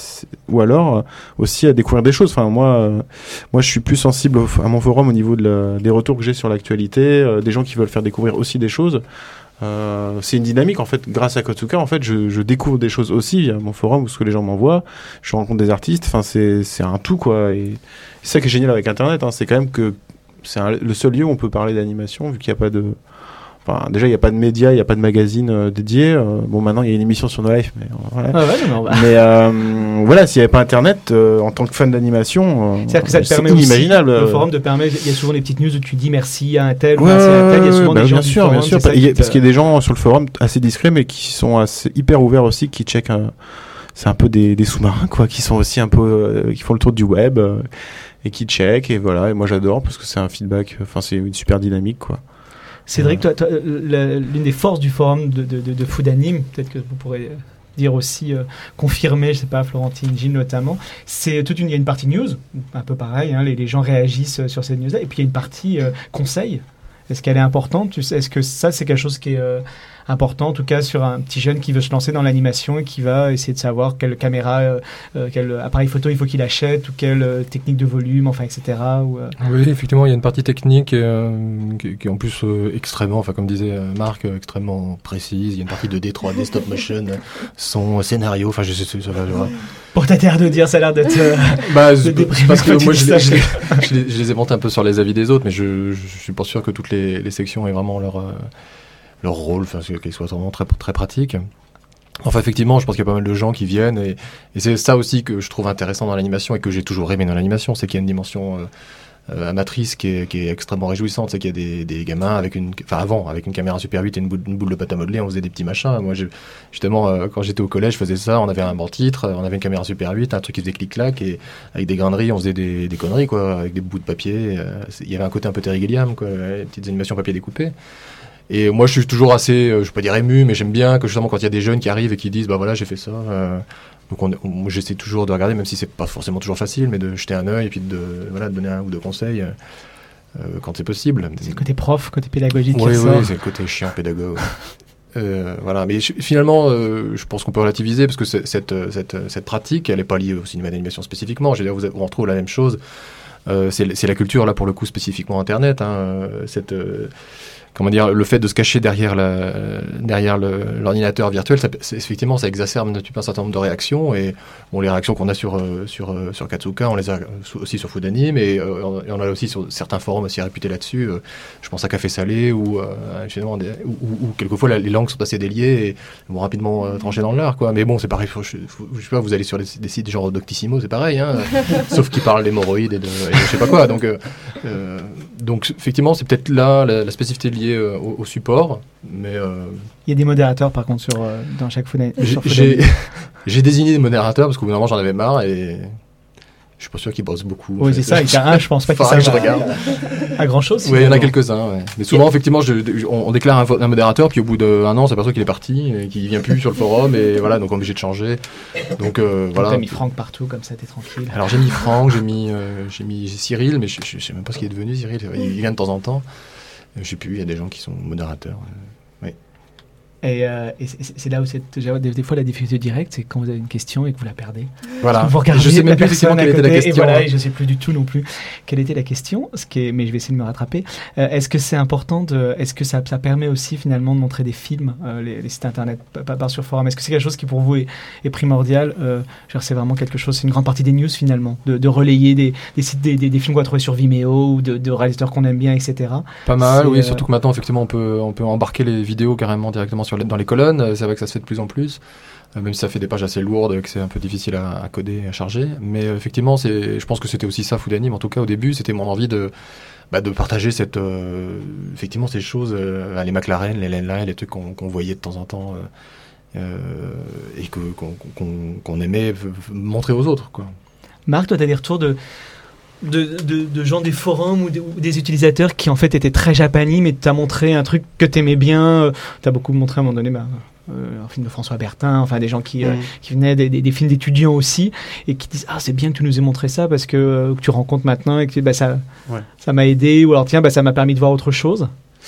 ou alors euh, aussi à découvrir des choses. Enfin, moi, euh, moi, je suis plus sensible au, à mon forum au niveau de la, des retours que j'ai sur l'actualité, euh, des gens qui veulent faire découvrir aussi des choses. Euh, c'est une dynamique en fait. Grâce à Katsuka, en fait, je, je découvre des choses aussi à mon forum ou ce que les gens m'envoient. Je rencontre des artistes. Enfin, c'est c'est un tout quoi. Et c'est ça qui est génial avec Internet. Hein, c'est quand même que c'est un, le seul lieu où on peut parler d'animation vu qu'il n'y a pas de. Enfin, déjà, il n'y a pas de médias, il n'y a pas de magazine euh, dédié. Euh, bon, maintenant, il y a une émission sur No Life, mais euh, voilà. Ah ouais, non, non, bah. Mais euh, voilà, s'il n'y avait pas Internet, euh, en tant que fan d'animation, euh, c'est-à-dire que ça te c'est permet inimaginable. Aussi, le forum te permet. Il y a souvent des petites news où tu dis merci à un tel, ouais, merci à un tel. Il y a souvent bah, des gens bien du sûr, forum, bien sûr, parce, te... parce qu'il y a des gens sur le forum assez discrets, mais qui sont assez hyper ouverts aussi, qui checkent. Un... C'est un peu des, des sous-marins, quoi, qui sont aussi un peu, euh, qui font le tour du web euh, et qui checkent. Et voilà. Et moi, j'adore parce que c'est un feedback. Enfin, c'est une super dynamique, quoi. Cédric, toi, toi, la, l'une des forces du forum de, de, de, de Foodanim, peut-être que vous pourrez dire aussi, euh, confirmer, je sais pas, Florentine, Gilles notamment, c'est toute une, il y a une partie news, un peu pareil, hein, les, les gens réagissent sur cette news-là, et puis il y a une partie euh, conseil. Est-ce qu'elle est importante? Tu sais, est-ce que ça, c'est quelque chose qui est euh, important, en tout cas sur un petit jeune qui veut se lancer dans l'animation et qui va essayer de savoir quelle caméra, euh, euh, quel appareil photo il faut qu'il achète, ou quelle euh, technique de volume, enfin, et cetera. Ou, euh... Oui, effectivement, il y a une partie technique euh, qui, qui est en plus euh, extrêmement, enfin comme disait euh, Marc, euh, extrêmement précise. Il y a une partie de D trois D, stop motion, son scénario, enfin je sais, ça va. Pour ta terre de dire, ça a l'air d'être. Euh, bah, de parce que moi je les, je, les, je, les, je les ai montés un peu sur les avis des autres, mais je, je suis pas sûr que toutes les, les sections aient vraiment leur. Euh, leur rôle, enfin, qu'ils soient vraiment très, très pratiques. Enfin, effectivement, je pense qu'il y a pas mal de gens qui viennent, et, et c'est ça aussi que je trouve intéressant dans l'animation, et que j'ai toujours aimé dans l'animation, c'est qu'il y a une dimension euh, euh, amatrice qui est, qui est extrêmement réjouissante, c'est qu'il y a des, des gamins avec une, enfin avant, avec une caméra Super huit et une boule, une boule de pâte à modeler, on faisait des petits machins. Moi, je, justement, euh, quand j'étais au collège, je faisais ça. On avait un banc titre, on avait une caméra Super huit, un truc qui faisait clic-clac, et avec des graineries, on faisait des, des conneries, quoi, avec des bouts de papier. Euh, il y avait un côté un peu Terry Gilliam, quoi, les petites animations papier découpées. Et moi, je suis toujours assez, euh, je vais pas dire ému, mais j'aime bien que justement quand il y a des jeunes qui arrivent et qui disent, bah voilà, j'ai fait ça. Euh, donc, on, on, moi, j'essaie toujours de regarder, même si c'est pas forcément toujours facile, mais de jeter un œil et puis de, voilà, de donner un ou deux conseils euh, quand c'est possible. C'est le côté prof, côté pédagogique. Oui, oui, c'est le côté chiant pédagogue. euh, voilà, mais je, finalement, euh, je pense qu'on peut relativiser parce que cette, cette, cette pratique, elle est pas liée au cinéma d'animation spécifiquement. Je veux dire, vous, on retrouve la même chose. Euh, c'est, c'est la culture là pour le coup spécifiquement Internet. Hein, cette euh, comment dire, le fait de se cacher derrière, la, derrière le, l'ordinateur virtuel, ça, c'est, effectivement, ça exacerbe un certain nombre de réactions. Et bon, les réactions qu'on a sur, sur, sur Katsuka, on les a aussi sur Foodanime, et, euh, et on a aussi sur certains forums aussi réputés là-dessus. Euh, je pense à Café Salé, où, euh, des, où, où, où quelquefois la, les langues sont assez déliées et vont rapidement euh, trancher dans l'art, quoi. Mais bon, c'est pareil, je, je, je sais pas, vous allez sur des, des sites genre Doctissimo, c'est pareil, hein, sauf qu'ils parlent d'hémorroïdes et de, et de je sais pas quoi. Donc, euh, euh, donc effectivement, c'est peut-être là la, la spécificité liée euh, au, au support, mais euh... il y a des modérateurs par contre sur euh, dans chaque Foodanime. J'ai, j'ai, j'ai désigné des modérateurs parce qu'au bout d'un moment j'en avais marre et je suis pas sûr qu'ils bossent beaucoup. Oui, c'est ça. Il y a un, je pense pas qu'ils savent. Je regarde. À grand chose. Oui, il y en a quelques-uns. Ouais. Mais souvent, effectivement, je, on, on déclare un, un modérateur, puis au bout d'un an, on s'aperçoit qu'il est parti, et qu'il vient plus sur le forum, et voilà, donc on est obligé de changer. Donc euh, donc voilà. T'as mis Franck partout, comme ça, t'es tranquille. Alors j'ai mis Franck, j'ai mis, euh, j'ai mis Cyril, mais je, je, je sais même pas ce qu'il est devenu Cyril. Il vient de temps en temps. Je sais plus. Il y a des gens qui sont modérateurs. Euh, oui. Et, euh, et c'est, c'est là où c'est, des, des fois la difficulté directe, c'est quand vous avez une question et que vous la perdez. Voilà. Vous regardez je sais même plus effectivement quelle était la question. Et voilà, hein. Et je sais plus du tout non plus quelle était la question. Ce qui est, mais je vais essayer de me rattraper. Euh, est-ce que c'est important de, est-ce que ça, ça permet aussi finalement de montrer des films, euh, les, les sites internet, pas, pas sur forum. Est-ce que c'est quelque chose qui pour vous est, est primordial euh, genre, c'est vraiment quelque chose, c'est une grande partie des news finalement, de, de relayer des, des sites, des, des, des films qu'on va trouver sur Vimeo ou de, de réalisateurs qu'on aime bien, et cetera. Pas mal, c'est, oui. Euh... Surtout que maintenant, effectivement, on peut, on peut embarquer les vidéos carrément directement sur les, dans les colonnes. C'est vrai que ça se fait de plus en plus, euh, même si ça fait des pages assez lourdes, que c'est un peu difficile à, à coder, à charger. Mais euh, effectivement, c'est, je pense que c'était aussi ça, Foodanime. En tout cas, au début, c'était mon envie de, bah, de partager cette, euh, effectivement, ces choses, euh, les McLaren, les Lenline, les trucs qu'on, qu'on voyait de temps en temps euh, euh, et que, qu'on, qu'on, qu'on aimait montrer aux autres, quoi. Marc, toi, tu as des retours de... De, de, de gens des forums ou, de, ou des utilisateurs qui en fait étaient très Japanime et t'as montré un truc que t'aimais bien, euh, t'as beaucoup montré à un moment donné bah, euh, un film de François Bertin, enfin des gens qui, mmh. euh, qui venaient des, des, des films d'étudiants aussi et qui disent ah c'est bien que tu nous aies montré ça parce que, euh, que tu rencontres maintenant et que bah, ça, ouais. ça m'a aidé ou alors tiens bah, ça m'a permis de voir autre chose.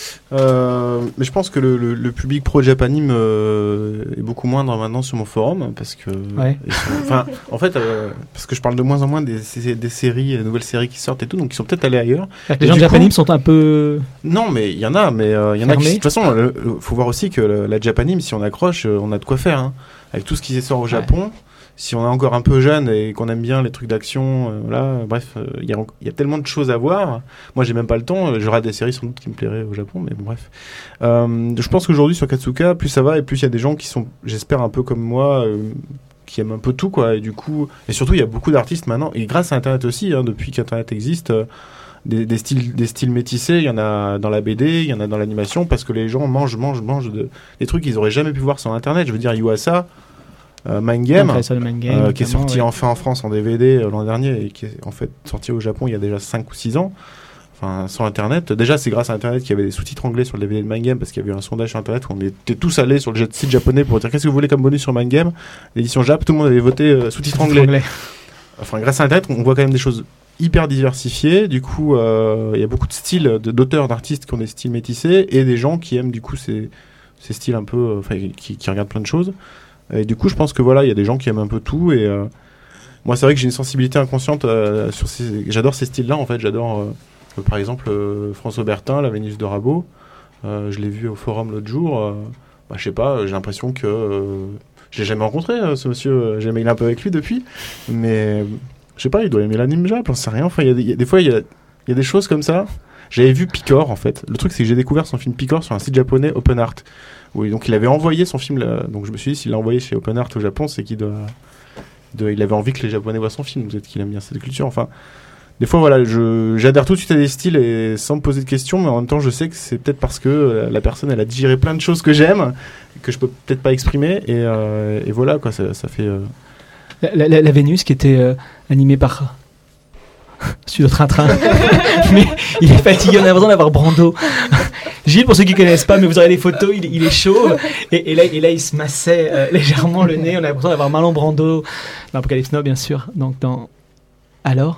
Euh, mais je pense que le, le, le public pro-Japanime euh, est beaucoup moindre maintenant sur mon forum parce que, ouais. enfin, en fait, euh, parce que je parle de moins en moins des, des séries, des nouvelles séries qui sortent et tout, donc ils sont peut-être allés ailleurs. Les gens de Japanime sont un peu. Non, mais il y en a, mais il euh, y en a. Qui, de toute façon, il faut voir aussi que le, la Japanime, si on accroche, on a de quoi faire. Hein. Avec tout ce qui sort au Japon. Ouais. Si on est encore un peu jeune et qu'on aime bien les trucs d'action, euh, voilà, bref, il euh, y, y a tellement de choses à voir. Moi, j'ai même pas le temps. J'aurai des séries sans doute qui me plairaient au Japon, mais bon, bref. Euh, je pense qu'aujourd'hui sur Katsuka, plus ça va et plus il y a des gens qui sont, j'espère, un peu comme moi, euh, qui aiment un peu tout, quoi. Et du coup, et surtout, il y a beaucoup d'artistes maintenant. Et grâce à Internet aussi, hein, depuis qu'Internet existe. Euh, Des, des styles des styles métissés, il y en a dans la B D, il y en a dans l'animation, parce que les gens mangent, mangent, mangent de, des trucs qu'ils auraient jamais pu voir sur Internet. Je veux dire, Yuasa, euh, Mind Game, Mind Game euh, qui est sorti ouais. enfin en France en D V D euh, l'an dernier et qui est en fait sorti au Japon il y a déjà cinq ou six ans. Enfin, sans Internet. Déjà, c'est grâce à Internet qu'il y avait des sous-titres anglais sur le D V D de Mind Game, parce qu'il y avait eu un sondage sur Internet où on était tous allés sur le site japonais pour dire qu'est-ce que vous voulez comme bonus sur Mind Game. L'édition Jap, tout le monde avait voté euh, sous-titres anglais. anglais. Enfin, grâce à Internet, on voit quand même des choses hyper diversifié, du coup il euh, y a beaucoup de styles, de, d'auteurs, d'artistes qui ont des styles métissés et des gens qui aiment du coup ces, ces styles un peu, enfin euh, qui, qui regardent plein de choses et du coup je pense que voilà il y a des gens qui aiment un peu tout et euh, moi c'est vrai que j'ai une sensibilité inconsciente euh, sur ces, j'adore ces styles là en fait, j'adore euh, par exemple euh, François Bertin, La Vénus de Rabot, euh, je l'ai vu au forum l'autre jour, euh, bah, je sais pas, j'ai l'impression que euh, je l'ai jamais rencontré euh, ce monsieur, j'ai mailé un peu avec lui depuis mais je sais pas, il doit aimer l'anime Jap, j'en sais rien. Enfin, il y, y a des fois, il y a, y a des choses comme ça. J'avais vu Picor, en fait. Le truc, c'est que j'ai découvert son film Picor sur un site japonais, Open Art. Oui, donc il avait envoyé son film. Là, donc je me suis dit, s'il l'a envoyé chez Open Art au Japon, c'est qu'il doit, doit, il avait envie que les Japonais voient son film. Peut-être qu'il aime bien cette culture. Enfin, des fois, voilà, je, j'adhère tout de suite à des styles et sans me poser de questions, mais en même temps, je sais que c'est peut-être parce que la personne, elle a digéré plein de choses que j'aime, que je peux peut-être pas exprimer, et, euh, et voilà, quoi, ça, ça fait... Euh... La, la, la Vénus qui était euh, animée par... Studio Train-Train. Mais il est fatigué, on a l'impression d'avoir Brando. Gilles, pour ceux qui ne connaissent pas, mais vous aurez les photos, il, il est chaud, et, et, là, et là, il se massait euh, légèrement le nez, on a l'impression d'avoir Marlon Brando, dans Apocalypse Now, bien sûr, donc dans... Alors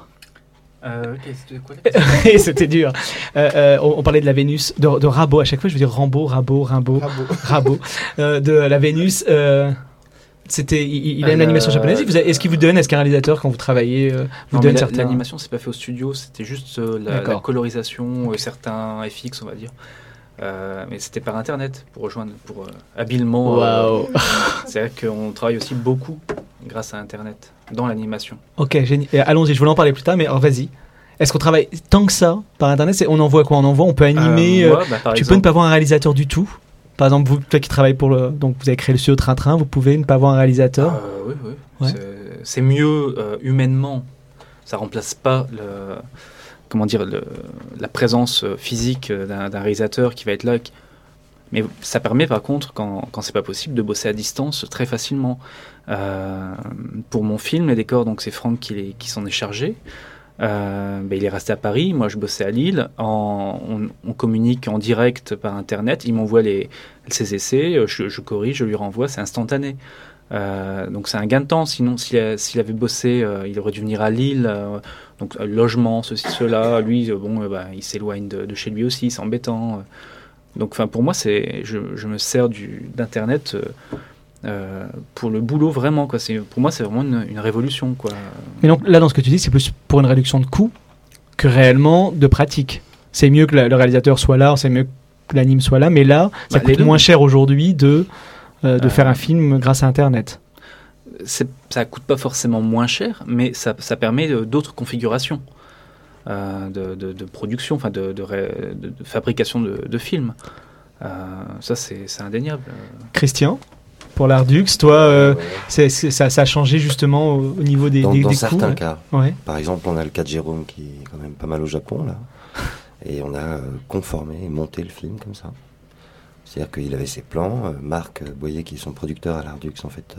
Euh, c'était quoi Et c'était dur. Euh, euh, on, on parlait de la Vénus, de, de Rabot. À chaque fois, je veux dire Rambo, Rabot, Rimbaud, Rabot. Euh, de la Vénus. Euh, c'était, il, il a une euh, animation japonaise. Vous avez, est-ce qu'il vous donne, est-ce qu'un réalisateur, quand vous travaillez, euh, vous non, donne la, certains... L'animation, c'est pas fait au studio. C'était juste euh, la, la colorisation, euh, certains F X, on va dire. Euh, mais c'était par internet pour rejoindre, pour euh, habilement. Wow. Euh, c'est vrai qu'on travaille aussi beaucoup grâce à internet dans l'animation. Ok, génial. Et allons-y, je voulais en parler plus tard, mais alors vas-y. Est-ce qu'on travaille tant que ça par internet? C'est, on envoie quoi? On envoie, on peut animer. Euh, moi, bah, tu exemple, peux ne pas voir un réalisateur du tout. Par exemple, vous, toi qui travaillez pour le, donc vous avez créé le studio Train-Train, vous pouvez ne pas voir un réalisateur. Euh, oui, oui. Ouais. C'est, c'est mieux euh, humainement. Ça remplace pas le, comment dire, le, la présence physique d'un, d'un réalisateur qui va être là. Qui... Mais ça permet par contre, quand, quand c'est pas possible, de bosser à distance très facilement. Euh, pour mon film, les décors, donc c'est Franck qui, les, qui s'en est chargé. Euh, ben, il est resté à Paris, moi je bossais à Lille. En, on, on communique en direct par internet. Il m'envoie les, ses essais, je, je corrige, je lui renvoie, c'est instantané. Euh, donc c'est un gain de temps. Sinon, s'il, a, s'il avait bossé, euh, il aurait dû venir à Lille. Euh, donc euh, logement, ceci, cela. Lui, euh, bon, euh, bah, il s'éloigne de, de chez lui aussi, c'est embêtant. Donc, enfin, pour moi, c'est, je, je me sers du, d'internet. Euh, Euh, pour le boulot vraiment quoi. C'est, pour moi c'est vraiment une, une révolution quoi. Mais donc là dans ce que tu dis c'est plus pour une réduction de coûts que réellement de pratique. C'est mieux que la, le réalisateur soit là, c'est mieux que l'anime soit là, mais là ça bah, coûte moins cher aujourd'hui de, euh, de euh, faire un film grâce à internet. C'est, ça coûte pas forcément moins cher, mais ça, ça permet d'autres configurations euh, de, de, de production, enfin de, de, de, de fabrication de, de films. Euh, ça c'est, c'est indéniable. Christian, pour l'Ardux, toi, euh, ouais, ouais. C'est, c'est, ça, ça a changé justement au, au niveau des, dans, des, dans des certains coûts, cas. Ouais. Par exemple, on a le cas de Jérôme qui est quand même pas mal au Japon là, et on a euh, conformé et monté le film comme ça. C'est-à-dire qu'il avait ses plans. Euh, Marc Boyer, qui est son producteur à l'Ardux en fait, euh,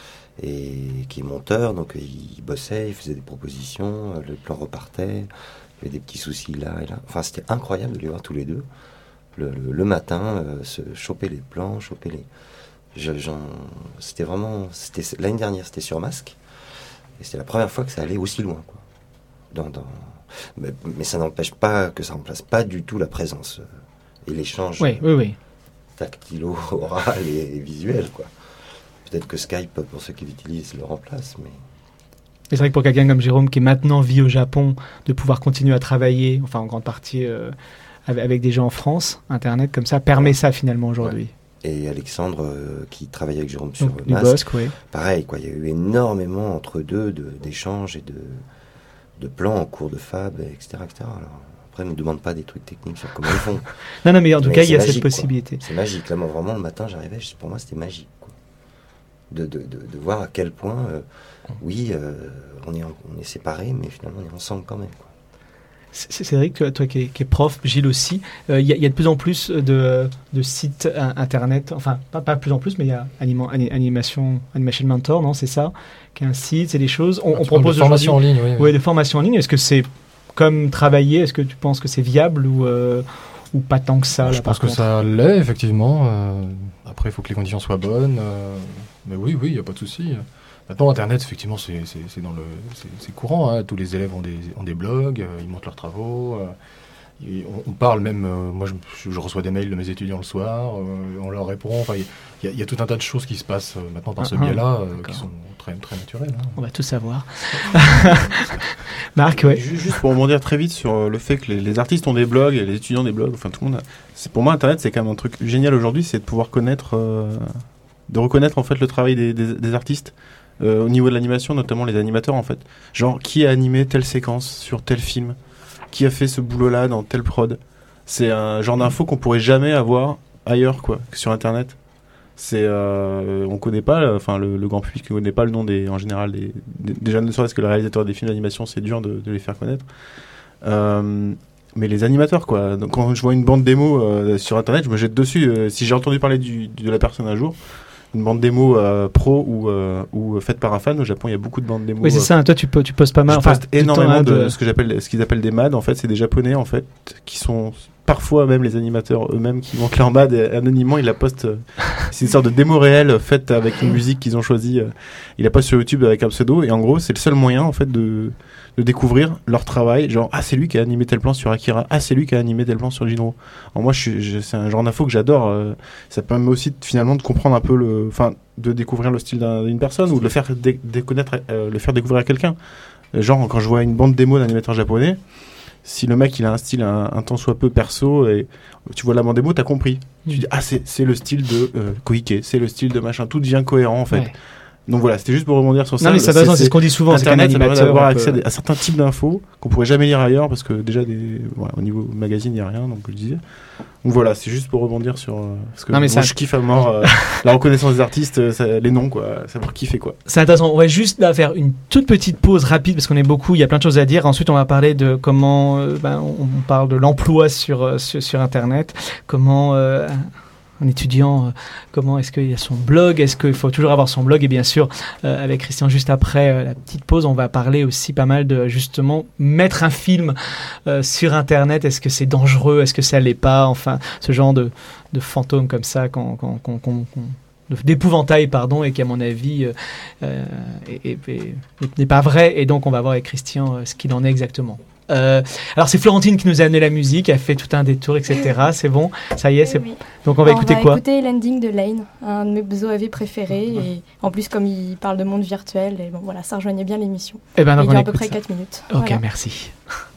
et qui est monteur, donc euh, il bossait, il faisait des propositions, euh, le plan repartait, il y avait des petits soucis là et là. Enfin, c'était incroyable de les voir tous les deux. Le, le, le matin, euh, se choper les plans, choper les. Je, j'en, c'était vraiment, c'était l'année dernière, c'était sur Masque, et c'était la première fois que ça allait aussi loin, quoi. Dans, dans, mais, mais ça n'empêche pas que ça remplace pas du tout la présence euh, et l'échange oui, oui, oui. tactilo, oral et, et visuel, quoi. Peut-être que Skype, pour ceux qui l'utilisent, le remplace, mais. Et c'est vrai que pour quelqu'un comme Jérôme qui maintenant vit au Japon, de pouvoir continuer à travailler, enfin en grande partie euh, avec, avec des gens en France, Internet comme ça permet ça finalement aujourd'hui. Ouais. Et Alexandre, euh, qui travaille avec Jérôme sur Donc, Masque, Bosque, oui. Pareil, quoi. Il y a eu énormément entre deux de, d'échanges et de, de plans en cours de fab, et cetera, et cetera. Alors, après, ne me demande pas des trucs techniques sur comment ils font. non, non, mais en tout mais cas, il y a magique, cette possibilité. Quoi. C'est magique. Là, moi, vraiment, le matin, j'arrivais, pour moi, c'était magique, quoi. De, de, de, de voir à quel point, euh, oui, euh, on est, on est séparés, mais finalement, on est ensemble quand même, quoi. C'est, c'est vrai que toi qui es, qui es prof, Gilles aussi, il euh, y, y a de plus en plus de, de sites internet, enfin pas, pas plus en plus, mais il y a anima, Animation, Animation Mentor, non, c'est ça, qui est un site, c'est des choses. On, on propose de formation en ligne, oui. Oui, de formation en ligne. Est-ce que c'est comme travailler? Est-ce que tu penses que c'est viable ou, euh, ou pas tant que ça? Je là, pense que contre. ça l'est, effectivement. Euh, après, il faut que les conditions soient bonnes. Euh, mais oui, oui, il n'y a pas de souci. Maintenant, Internet, effectivement, c'est, c'est, c'est, dans le, c'est, c'est courant. Hein. Tous les élèves ont des, ont des blogs, euh, ils montent leurs travaux. Euh, et on, on parle même, euh, moi, je, je reçois des mails de mes étudiants le soir, euh, on leur répond. Enfin, il y, y a tout un tas de choses qui se passent euh, maintenant par ce ah, biais-là, euh, qui sont très, très naturelles. Hein. On va tout savoir. Marc, ouais. Juste pour rebondir très vite sur le fait que les, les artistes ont des blogs et les étudiants des blogs, enfin tout le monde a... c'est, pour moi, Internet, c'est quand même un truc génial aujourd'hui, c'est de pouvoir connaître, euh, de reconnaître en fait le travail des, des, des artistes. Euh, au niveau de l'animation, notamment les animateurs en fait. Genre, qui a animé telle séquence sur tel film? Qui a fait ce boulot-là dans telle prod? C'est un genre d'info qu'on pourrait jamais avoir ailleurs, quoi, que sur Internet. C'est, euh, on connaît pas, enfin le, le grand public ne connaît pas le nom des, en général des, des déjà ne serait-ce que le réalisateur des films d'animation, c'est dur de, de les faire connaître. Euh, mais les animateurs quoi. Donc quand je vois une bande démo euh, sur internet, je me jette dessus. Euh, si j'ai entendu parler du, de la personne un jour, une bande démo euh, pro ou euh, ou faite par un fan, au Japon il y a beaucoup de bandes démo. Oui c'est ça. Toi tu peux, tu postes pas mal. Je enfin, poste énormément de, de ce que j'appelle ce qu'ils appellent des M A D. En fait, c'est des Japonais en fait qui sont parfois même les animateurs eux-mêmes qui montent leur M A D et anonymement ils la postent. Euh, c'est une sorte de démo réelle faite avec une musique qu'ils ont choisie. Euh, ils la postent sur YouTube avec un pseudo et en gros c'est le seul moyen en fait de de découvrir leur travail. Genre ah c'est lui qui a animé tel plan sur Akira, ah c'est lui qui a animé tel plan sur Jinro. Alors moi je suis, je, c'est un genre d'info que j'adore. Euh, ça permet aussi de, finalement de comprendre un peu le, enfin de découvrir le style d'un, d'une personne ou de le faire dé- déconnaître, euh, le faire découvrir à quelqu'un. Genre quand je vois une bande démo d'animateur japonais. Si le mec il a un style un, un tant soit peu perso et tu vois la bande démo, t'as compris. Mmh. Tu dis ah c'est c'est le style de euh, Koike, c'est le style de machin, tout devient cohérent en fait. Ouais. Donc voilà, c'était juste pour rebondir sur ça. Non mais ça c'est, c'est, c'est ce qu'on dit souvent. Internet, c'est ça permet d'avoir accès peut... à certains types d'infos qu'on pourrait jamais lire ailleurs parce que déjà des, voilà, au niveau magazine il y a rien donc je le disais. Donc voilà, c'est juste pour rebondir sur euh, parce que non, mais moi, ça... je kiffe à mort euh, la reconnaissance des artistes, ça, les noms quoi, savoir qui fait quoi. C'est intéressant. On va juste là faire une toute petite pause rapide parce qu'on est beaucoup, il y a plein de choses à dire. Ensuite, on va parler de comment euh, ben, on parle de l'emploi sur euh, sur, sur internet, comment euh, un étudiant, euh, comment est-ce qu'il y a son blog, est-ce qu'il faut toujours avoir son blog et bien sûr euh, avec Christian juste après euh, la petite pause on va parler aussi pas mal de justement mettre un film euh, sur internet, est-ce que c'est dangereux, est-ce que ça l'est pas, enfin ce genre de, de fantômes comme ça qu'on, qu'on, qu'on, qu'on, qu'on d'épouvantail pardon et qui à mon avis euh, euh, est, est, est, n'est pas vrai et donc on va voir avec Christian euh, ce qu'il en est exactement. Euh, alors c'est Florentine qui nous a amené la musique, elle fait tout un détour, et cetera. C'est bon, ça y est, c'est... Oui. Donc on va on écouter va quoi ? On va écouter l'ending de Lane, un de mes O A V préférés, et en plus comme il parle de monde virtuel, et bon voilà, ça rejoignait bien l'émission. Et ben donc il on dure à peu écoute près ça. quatre minutes. Ok, voilà. merci.